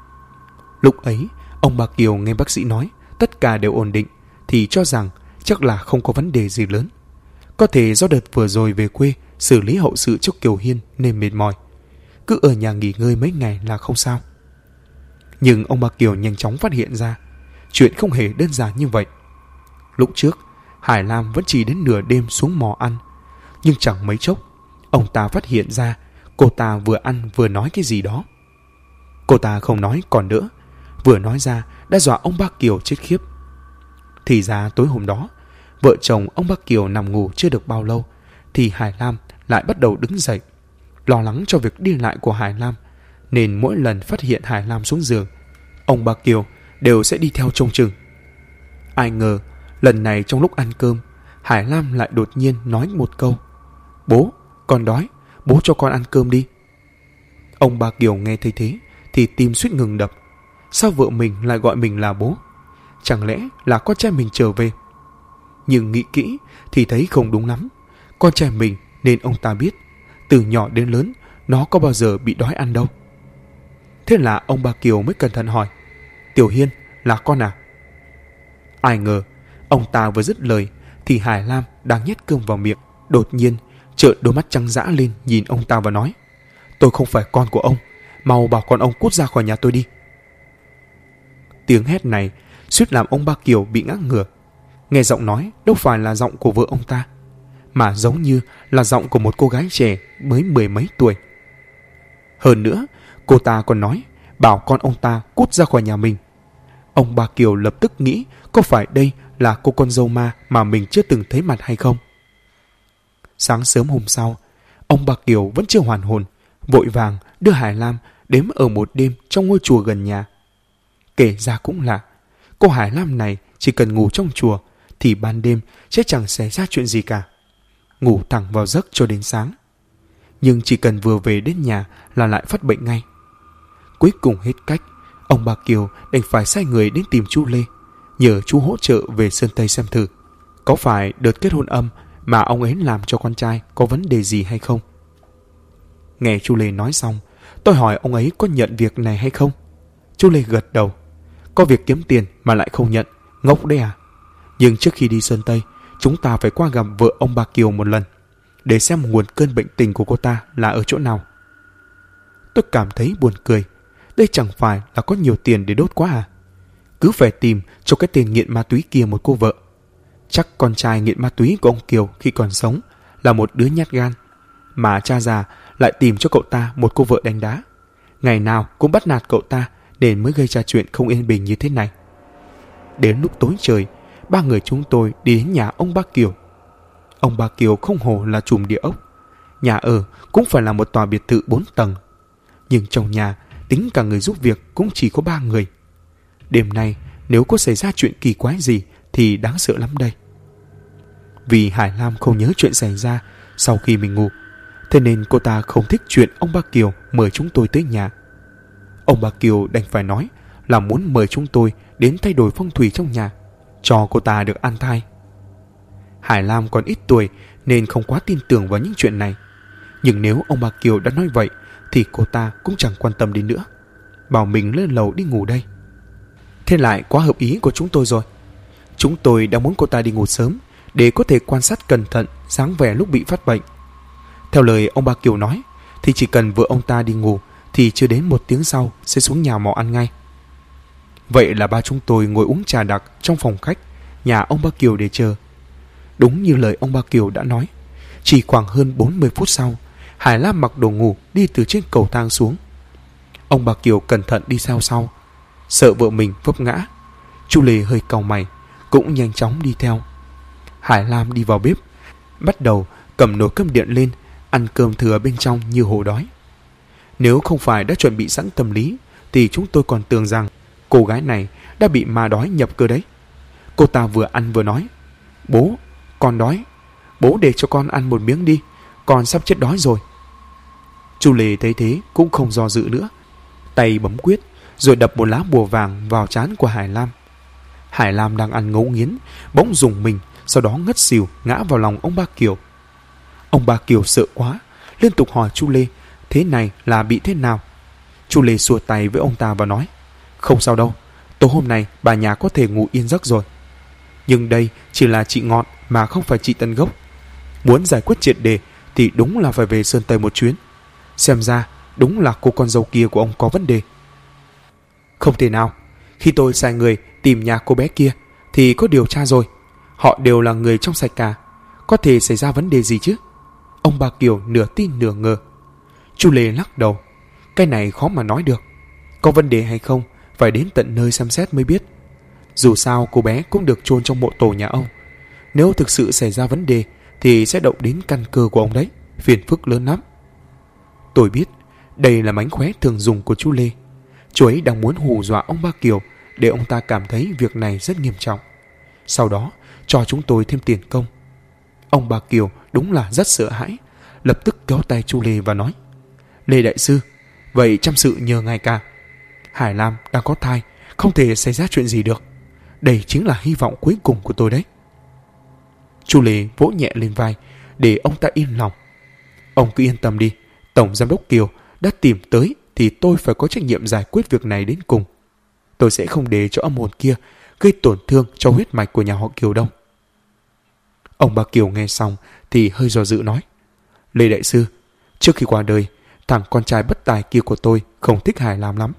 Lúc ấy ông bà Kiều nghe bác sĩ nói tất cả đều ổn định thì cho rằng chắc là không có vấn đề gì lớn. Có thể do đợt vừa rồi về quê xử lý hậu sự cho Kiều Hiên nên mệt mỏi, cứ ở nhà nghỉ ngơi mấy ngày là không sao. Nhưng ông bà Kiều nhanh chóng phát hiện ra chuyện không hề đơn giản như vậy. Lúc trước Hải Lam vẫn chỉ đến nửa đêm xuống mò ăn, nhưng chẳng mấy chốc ông ta phát hiện ra cô ta vừa ăn vừa nói cái gì đó. Cô ta không nói còn đỡ, vừa nói ra đã dọa ông ba Kiều chết khiếp. Thì ra tối hôm đó, vợ chồng ông ba Kiều nằm ngủ chưa được bao lâu thì Hải Lam lại bắt đầu đứng dậy. Lo lắng cho việc đi lại của Hải Lam, nên mỗi lần phát hiện Hải Lam xuống giường, ông ba Kiều đều sẽ đi theo trông chừng. Ai ngờ lần này trong lúc ăn cơm, Hải Lam lại đột nhiên nói một câu: "Bố, con đói, bố cho con ăn cơm đi." Ông ba Kiều nghe thấy thế thì tim suýt ngừng đập. Sao vợ mình lại gọi mình là bố? Chẳng lẽ là con trai mình trở về? Nhưng nghĩ kỹ thì thấy không đúng lắm. Con trai mình nên ông ta biết, từ nhỏ đến lớn nó có bao giờ bị đói ăn đâu. Thế là ông ba Kiều mới cẩn thận hỏi: "Tiểu Hiên, là con à?" Ai ngờ ông ta vừa dứt lời thì Hải Lam đang nhét cơm vào miệng, đột nhiên trợn đôi mắt trắng dã lên nhìn ông ta và nói: "Tôi không phải con của ông, mau bảo con ông cút ra khỏi nhà tôi đi." Tiếng hét này suýt làm ông ba Kiều bị ngã ngửa. Nghe giọng nói đâu phải là giọng của vợ ông ta, mà giống như là giọng của một cô gái trẻ mới 10 mấy tuổi. Hơn nữa, cô ta còn nói bảo con ông ta cút ra khỏi nhà mình. Ông ba Kiều lập tức nghĩ có phải đây là cô con dâu ma mà mình chưa từng thấy mặt hay không. Sáng sớm hôm sau, ông ba Kiều vẫn chưa hoàn hồn, vội vàng đưa Hải Lam đến ở một đêm trong ngôi chùa gần nhà. Kể ra cũng lạ, cô Hải Lam này chỉ cần ngủ trong chùa thì ban đêm sẽ chẳng xảy ra chuyện gì cả, ngủ thẳng vào giấc cho đến sáng. Nhưng chỉ cần vừa về đến nhà là lại phát bệnh ngay. Cuối cùng hết cách, ông bà Kiều đành phải sai người đến tìm chú Lê, nhờ chú hỗ trợ về Sơn Tây xem thử có phải đợt kết hôn âm mà ông ấy làm cho con trai có vấn đề gì hay không. Nghe chú Lê nói xong, tôi hỏi ông ấy có nhận việc này hay không. Chú Lê gật đầu. Có việc kiếm tiền mà lại không nhận, ngốc đấy à? Nhưng trước khi đi Sơn Tây, chúng ta phải qua gặp vợ ông bà Kiều một lần, để xem nguồn cơn bệnh tình của cô ta là ở chỗ nào. Tôi cảm thấy buồn cười. Đây chẳng phải là có nhiều tiền để đốt quá à? Cứ phải tìm cho cái tên nghiện ma túy kia một cô vợ. Chắc con trai nghiện ma túy của ông Kiều khi còn sống là một đứa nhát gan, mà cha già lại tìm cho cậu ta một cô vợ đánh đá, ngày nào cũng bắt nạt cậu ta, nên mới gây ra chuyện không yên bình như thế này. Đến lúc tối trời, ba người chúng tôi đi đến nhà ông ba Kiều. Ông ba Kiều không hổ là trùm địa ốc, nhà ở cũng phải là một tòa biệt thự 4 tầng. Nhưng trong nhà tính cả người giúp việc cũng chỉ có 3 người. Đêm nay nếu có xảy ra chuyện kỳ quái gì thì đáng sợ lắm đây. Vì Hải Lam không nhớ chuyện xảy ra sau khi mình ngủ, thế nên cô ta không thích chuyện ông ba Kiều mời chúng tôi tới nhà. Ông bà Kiều đành phải nói là muốn mời chúng tôi đến thay đổi phong thủy trong nhà, cho cô ta được an thai. Hải Lam còn ít tuổi nên không quá tin tưởng vào những chuyện này, Nhưng nếu ông bà Kiều đã nói vậy thì cô ta cũng chẳng quan tâm đến nữa, bảo mình lên lầu đi ngủ đây. Thế lại quá hợp ý của chúng tôi rồi. Chúng tôi đang muốn cô ta đi ngủ sớm để có thể quan sát cẩn thận dáng vẻ lúc bị phát bệnh. Theo lời ông bà Kiều nói thì chỉ cần vợ ông ta đi ngủ thì chưa đến 1 tiếng sau sẽ xuống nhà mò ăn ngay. Vậy là ba chúng tôi ngồi uống trà đặc trong phòng khách nhà ông bà Kiều để chờ. Đúng như lời ông bà Kiều đã nói, chỉ khoảng hơn 40 phút sau, Hải Lam mặc đồ ngủ đi từ trên cầu thang xuống. Ông bà Kiều cẩn thận đi theo sau, sợ vợ mình vấp ngã. Chu Lê hơi cau mày, cũng nhanh chóng đi theo. Hải Lam đi vào bếp, bắt đầu cầm nồi cơm điện lên, ăn cơm thừa bên trong như hổ đói. Nếu không phải đã chuẩn bị sẵn tâm lý thì chúng tôi còn tưởng rằng cô gái này đã bị ma đói nhập cơ đấy. Cô ta vừa ăn vừa nói: "Bố, con đói. Bố để cho con ăn một miếng đi, con sắp chết đói rồi." Chu Lê thấy thế cũng không do dự nữa, tay bấm quyết rồi đập một lá bùa vàng vào trán của Hải Lam. Hải Lam đang ăn ngấu nghiến, bỗng rùng mình, sau đó ngất xỉu ngã vào lòng ông bà Kiều. Ông bà Kiều sợ quá, liên tục hỏi Chu Lê thế này là bị thế nào. Chu Lê xua tay với ông ta và nói: "Không sao đâu, tối hôm nay bà nhà có thể ngủ yên giấc rồi. Nhưng đây chỉ là trị ngọn mà không phải trị tận gốc. Muốn giải quyết triệt đề thì đúng là phải về Sơn Tây một chuyến. Xem ra đúng là cô con dâu kia của ông có vấn đề." "Không thể nào, khi tôi sai người tìm nhà cô bé kia thì có điều tra rồi. Họ đều là người trong sạch cả, có thể xảy ra vấn đề gì chứ?" Ông bà Kiều nửa tin nửa ngờ. Chu Lê lắc đầu: "Cái này khó mà nói được. Có vấn đề hay không phải đến tận nơi xem xét mới biết. Dù sao cô bé cũng được chôn trong mộ tổ nhà ông. Nếu thực sự xảy ra vấn đề thì sẽ động đến căn cơ của ông đấy, phiền phức lớn lắm." Tôi biết đây là mánh khóe thường dùng của chú Lê. Chú ấy đang muốn hù dọa ông bà Kiều để ông ta cảm thấy việc này rất nghiêm trọng, sau đó cho chúng tôi thêm tiền công. Ông bà Kiều đúng là rất sợ hãi, lập tức kéo tay Chu Lê và nói: "Lê đại sư, vậy trăm sự nhờ ngài cả. Hải Lam đang có thai, không thể xảy ra chuyện gì được. Đây chính là hy vọng cuối cùng của tôi đấy." Chu Lê vỗ nhẹ lên vai để ông ta yên lòng. "Ông cứ yên tâm đi, Tổng Giám đốc Kiều đã tìm tới thì tôi phải có trách nhiệm giải quyết việc này đến cùng. Tôi sẽ không để cho âm hồn kia gây tổn thương cho huyết mạch của nhà họ Kiều đâu." Ông bà Kiều nghe xong thì hơi do dự nói: "Lê đại sư, trước khi qua đời, thằng con trai bất tài kia của tôi không thích Hải Lam lắm.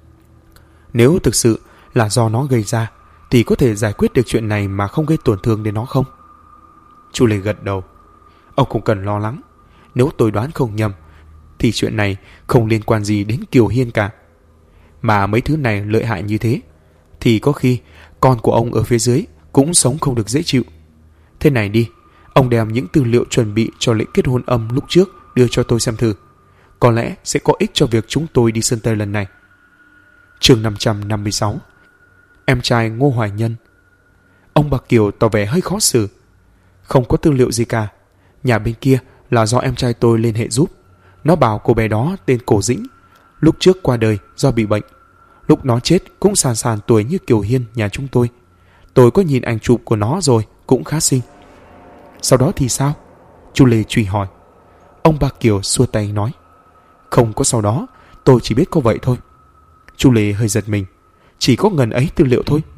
Nếu thực sự là do nó gây ra thì có thể giải quyết được chuyện này mà không gây tổn thương đến nó không?" Chu Lê gật đầu: "Ông không cần lo lắng. Nếu tôi đoán không nhầm thì chuyện này không liên quan gì đến Kiều Hiên cả. Mà mấy thứ này lợi hại như thế thì có khi con của ông ở phía dưới cũng sống không được dễ chịu. Thế này đi, ông đem những tư liệu chuẩn bị cho lễ kết hôn âm lúc trước đưa cho tôi xem thử. Có lẽ sẽ có ích cho việc chúng tôi đi Sơn Tây lần này." Chương 556. Em trai Ngô Hoài Nhân. Ông bà Kiều tỏ vẻ hơi khó xử: "Không có tư liệu gì cả. Nhà bên kia là do em trai tôi liên hệ giúp. Nó bảo cô bé đó tên Cổ Dĩnh, lúc trước qua đời do bị bệnh. Lúc nó chết cũng sàn sàn tuổi như Kiều Hiên nhà chúng tôi. Tôi có nhìn ảnh chụp của nó rồi, cũng khá xinh." "Sau đó thì sao?" Chu Lê truy hỏi. Ông bà Kiều xua tay nói: "Không có sau đó, tôi chỉ biết có vậy thôi." Chu Lê hơi giật mình: "Chỉ có ngần ấy tư liệu thôi?"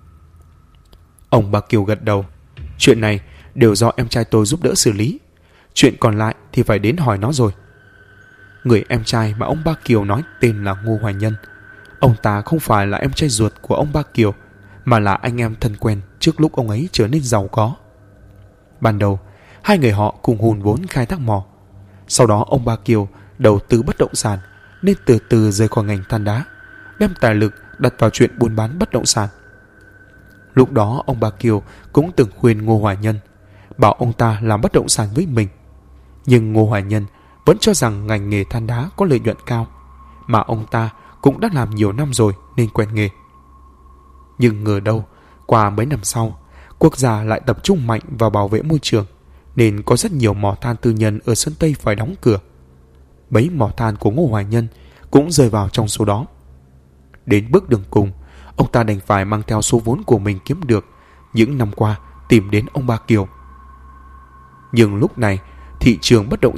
Ông bà Kiều gật đầu: "Chuyện này đều do em trai tôi giúp đỡ xử lý. Chuyện còn lại thì phải đến hỏi nó rồi." Người em trai mà ông bà Kiều nói tên là Ngô Hoài Nhân. Ông ta không phải là em trai ruột của ông bà Kiều, mà là anh em thân quen trước lúc ông ấy trở nên giàu có. Ban đầu, hai người họ cùng hùn vốn khai thác mỏ. Sau đó ông bà Kiều đầu tư bất động sản nên từ từ rời khỏi ngành than đá, đem tài lực đặt vào chuyện buôn bán bất động sản. Lúc đó ông bà Kiều cũng từng khuyên Ngô Hoài Nhân bảo ông ta làm bất động sản với mình. Nhưng Ngô Hoài Nhân vẫn cho rằng ngành nghề than đá có lợi nhuận cao, mà ông ta cũng đã làm nhiều năm rồi nên quen nghề. Nhưng ngờ đâu, qua mấy năm sau, quốc gia lại tập trung mạnh vào bảo vệ môi trường, nên có rất nhiều mỏ than tư nhân ở Sơn Tây phải đóng cửa. Mấy mỏ than của Ngô Hoài Nhân cũng rơi vào trong số đó. Đến bước đường cùng, ông ta đành phải mang theo số vốn của mình kiếm được những năm qua tìm đến ông bà Kiều. Nhưng lúc này, thị trường bất động sản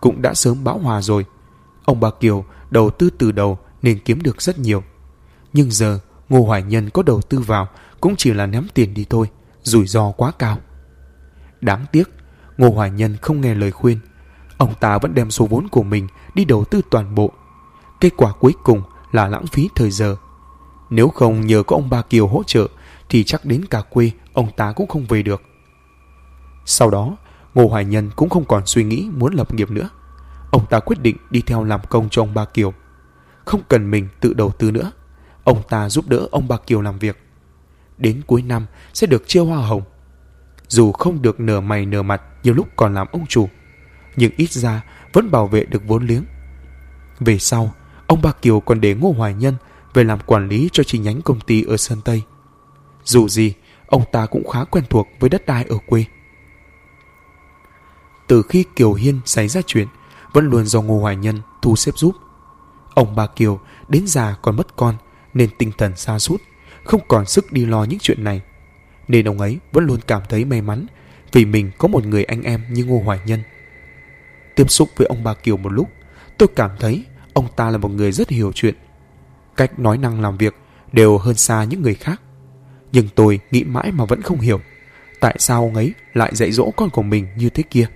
cũng đã sớm bão hòa rồi. Ông bà Kiều đầu tư từ đầu nên kiếm được rất nhiều. Nhưng giờ Ngô Hoài Nhân có đầu tư vào cũng chỉ là ném tiền đi thôi, rủi ro quá cao. Đáng tiếc, Ngô Hoài Nhân không nghe lời khuyên. Ông ta vẫn đem số vốn của mình đi đầu tư toàn bộ. Kết quả cuối cùng là lãng phí thời giờ. Nếu không nhờ có ông bà Kiều hỗ trợ thì chắc đến cả quê ông ta cũng không về được. Sau đó, Ngô Hoài Nhân cũng không còn suy nghĩ muốn lập nghiệp nữa. Ông ta quyết định đi theo làm công cho ông bà Kiều. Không cần mình tự đầu tư nữa. Ông ta giúp đỡ ông bà Kiều làm việc. Đến cuối năm sẽ được chia hoa hồng. Dù không được nở mày nở mặt nhiều lúc còn làm ông chủ, nhưng ít ra vẫn bảo vệ được vốn liếng. Về sau, ông bà Kiều còn để Ngô Hoài Nhân về làm quản lý cho chi nhánh công ty ở Sơn Tây. Dù gì, ông ta cũng khá quen thuộc với đất đai ở quê. Từ khi Kiều Hiên xảy ra chuyện, vẫn luôn do Ngô Hoài Nhân thu xếp giúp. Ông bà Kiều đến già còn mất con nên tinh thần sa sút, không còn sức đi lo những chuyện này. Nên ông ấy vẫn luôn cảm thấy may mắn vì mình có một người anh em như Ngô Hoài Nhân. Tiếp xúc với ông bà Kiều một lúc, tôi cảm thấy ông ta là một người rất hiểu chuyện. Cách nói năng làm việc đều hơn xa những người khác. Nhưng tôi nghĩ mãi mà vẫn không hiểu tại sao ông ấy lại dạy dỗ con của mình như thế kia.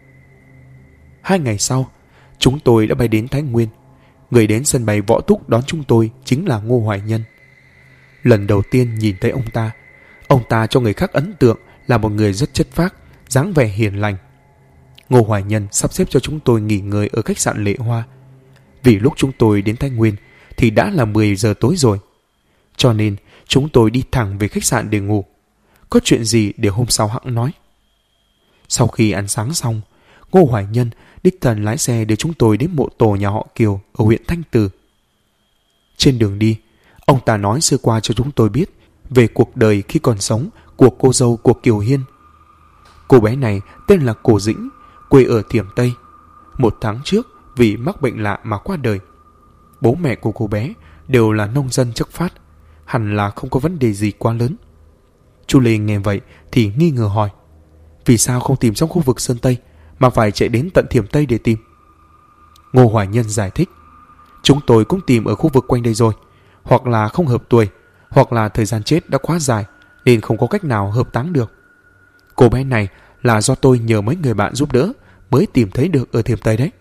2 ngày sau, chúng tôi đã bay đến Thái Nguyên. Người đến sân bay Võ Túc đón chúng tôi chính là Ngô Hoài Nhân. Lần đầu tiên nhìn thấy ông ta cho người khác ấn tượng là một người rất chất phác, dáng vẻ hiền lành. Ngô Hoài Nhân sắp xếp cho chúng tôi nghỉ ngơi ở khách sạn Lệ Hoa. Vì lúc chúng tôi đến Thái Nguyên thì đã là 10 giờ tối rồi. Cho nên chúng tôi đi thẳng về khách sạn để ngủ. Có chuyện gì để hôm sau hẵng nói. Sau khi ăn sáng xong, Ngô Hoài Nhân đích thân lái xe đưa chúng tôi đến mộ tổ nhà họ Kiều ở huyện Thanh Từ. Trên đường đi, ông ta nói sơ qua cho chúng tôi biết về cuộc đời khi còn sống của cô dâu của Kiều Hiên. Cô bé này tên là Cổ Dĩnh, quê ở Thiểm Tây. 1 tháng trước vì mắc bệnh lạ mà qua đời. Bố mẹ của cô bé đều là nông dân chất phác, hẳn là không có vấn đề gì quá lớn. Chú Lê nghe vậy thì nghi ngờ hỏi: vì sao không tìm trong khu vực Sơn Tây mà phải chạy đến tận Thiểm Tây để tìm? Ngô Hoài Nhân giải thích: chúng tôi cũng tìm ở khu vực quanh đây rồi, hoặc là không hợp tuổi, hoặc là thời gian chết đã quá dài nên không có cách nào hợp táng được. Cô bé này là do tôi nhờ mấy người bạn giúp đỡ mới tìm thấy được ở Thiểm Tây đấy.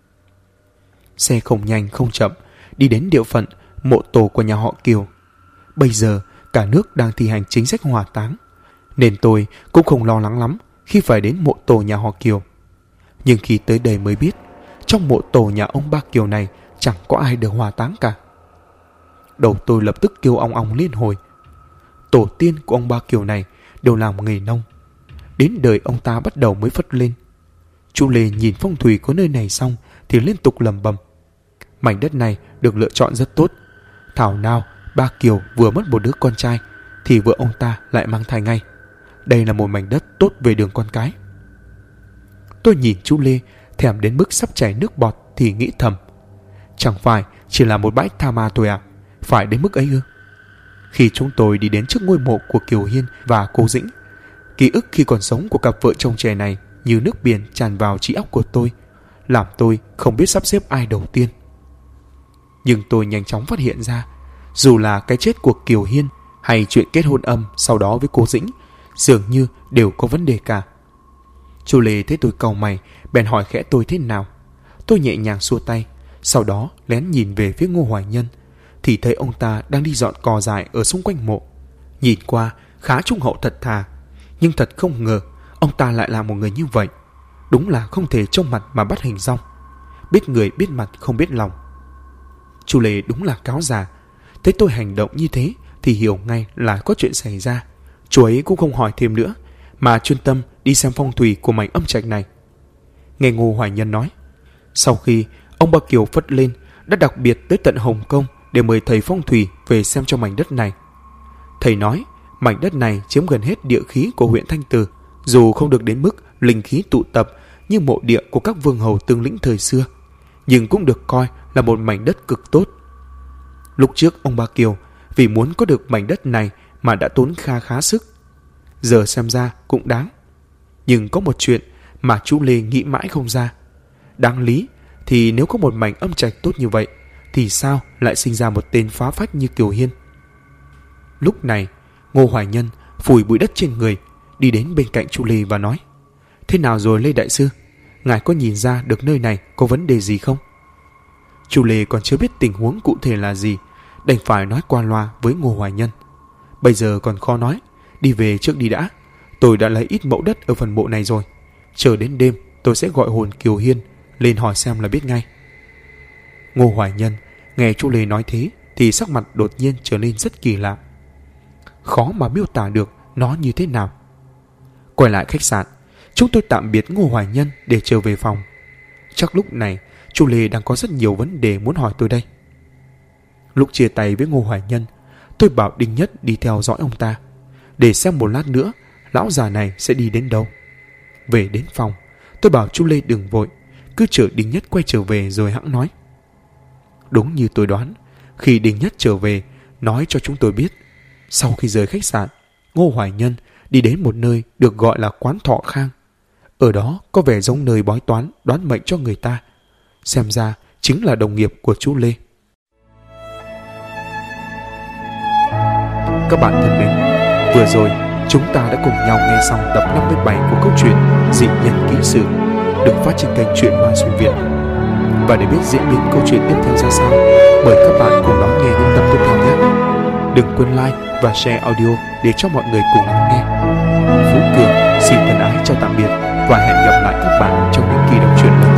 Xe không nhanh không chậm đi đến địa phận mộ tổ của nhà họ Kiều. Bây giờ cả nước đang thi hành chính sách hỏa táng, nên tôi cũng không lo lắng lắm khi phải đến mộ tổ nhà họ Kiều. Nhưng khi tới đây mới biết, trong mộ tổ nhà ông ba Kiều này chẳng có ai được hỏa táng cả. Đầu tôi lập tức kêu ong ong liên hồi. Tổ tiên của ông ba Kiều này đều làm nghề nông. Đến đời ông ta bắt đầu mới phất lên. Chú Lê nhìn phong thủy của nơi này xong thì liên tục lầm bầm: mảnh đất này được lựa chọn rất tốt. Thảo nào ba Kiều vừa mất một đứa con trai thì vợ ông ta lại mang thai ngay. Đây là một mảnh đất tốt về đường con cái. Tôi nhìn chú Lê thèm đến mức sắp chảy nước bọt thì nghĩ thầm: chẳng phải chỉ là một bãi tha ma thôi à? Phải đến mức ấy ư? Khi chúng tôi đi đến trước ngôi mộ của Kiều Hiên và cô Dĩnh, ký ức khi còn sống của cặp vợ chồng trẻ này như nước biển tràn vào trí óc của tôi, làm tôi không biết sắp xếp ai đầu tiên. Nhưng tôi nhanh chóng phát hiện ra, dù là cái chết của Kiều Hiên hay chuyện kết hôn âm sau đó với cô Dĩnh, dường như đều có vấn đề cả. Chú Lê thấy tôi cau mày, bèn hỏi khẽ tôi thế nào. Tôi nhẹ nhàng xua tay, sau đó lén nhìn về phía Ngô Hoài Nhân, thì thấy ông ta đang đi dọn cỏ dại ở xung quanh mộ. Nhìn qua khá trung hậu thật thà, nhưng thật không ngờ ông ta lại là một người như vậy. Đúng là không thể trông mặt mà bắt hình dong. Biết người biết mặt không biết lòng. Chú Lê đúng là cáo già. Thấy tôi hành động như thế thì hiểu ngay là có chuyện xảy ra. Chú ấy cũng không hỏi thêm nữa, mà chuyên tâm đi xem phong thủy của mảnh âm trạch này. Nghe Ngô Hoài Nhân nói, sau khi ông bà Kiều phất lên, đã đặc biệt tới tận Hồng Kông để mời thầy phong thủy về xem cho mảnh đất này. Thầy nói mảnh đất này chiếm gần hết địa khí của huyện Thanh Từ, dù không được đến mức linh khí tụ tập như mộ địa của các vương hầu tương lĩnh thời xưa, nhưng cũng được coi là một mảnh đất cực tốt. Lúc trước ông bà Kiều vì muốn có được mảnh đất này mà đã tốn khá sức, giờ xem ra cũng đáng. Nhưng có một chuyện mà chú Lê nghĩ mãi không ra. Đáng lý thì nếu có một mảnh âm trạch tốt như vậy thì sao lại sinh ra một tên phá phách như Kiều Hiên? Lúc này Ngô Hoài Nhân phủi bụi đất trên người, đi đến bên cạnh Chu Lê và nói: Thế nào rồi Lê đại sư? Ngài có nhìn ra được nơi này có vấn đề gì không? Chu Lê còn chưa biết tình huống cụ thể là gì, đành phải nói qua loa với Ngô Hoài Nhân: Bây giờ còn khó nói, đi về trước đi đã. Tôi đã lấy ít mẫu đất ở phần mộ này rồi. Chờ đến đêm tôi sẽ gọi hồn Kiều Hiên lên hỏi xem là biết ngay. Ngô Hoài Nhân nghe Chu Lê nói thế thì sắc mặt đột nhiên trở nên rất kỳ lạ. Khó mà miêu tả được nó như thế nào. Quay lại khách sạn, chúng tôi tạm biệt Ngô Hoài Nhân để trở về phòng. Chắc lúc này Chu Lê đang có rất nhiều vấn đề muốn hỏi tôi đây. Lúc chia tay với Ngô Hoài Nhân, tôi bảo Đinh Nhất đi theo dõi ông ta, để xem một lát nữa lão già này sẽ đi đến đâu. Về đến phòng, tôi bảo Chu Lê đừng vội, cứ chờ Đinh Nhất quay trở về rồi hẵng nói. Đúng như tôi đoán, khi Đinh Nhất trở về nói cho chúng tôi biết, sau khi rời khách sạn, Ngô Hoài Nhân đi đến một nơi được gọi là quán Thọ Khang. Ở đó có vẻ giống nơi bói toán đoán mệnh cho người ta. Xem ra chính là đồng nghiệp của chú Lê. Các bạn thân mến, vừa rồi chúng ta đã cùng nhau nghe xong tập 57 của câu chuyện Dị Nhân Ký Sự được phát trên kênh Truyện Ma Xuyên Việt. Và để biết diễn biến câu chuyện tiếp theo ra sao, mời các bạn cùng đón nghe những tập tiếp theo nhé. Đừng quên like và share audio để cho mọi người cùng lắng nghe. Phú Cường xin thân ái chào tạm biệt và hẹn gặp lại các bạn trong những kỳ đọc truyện lần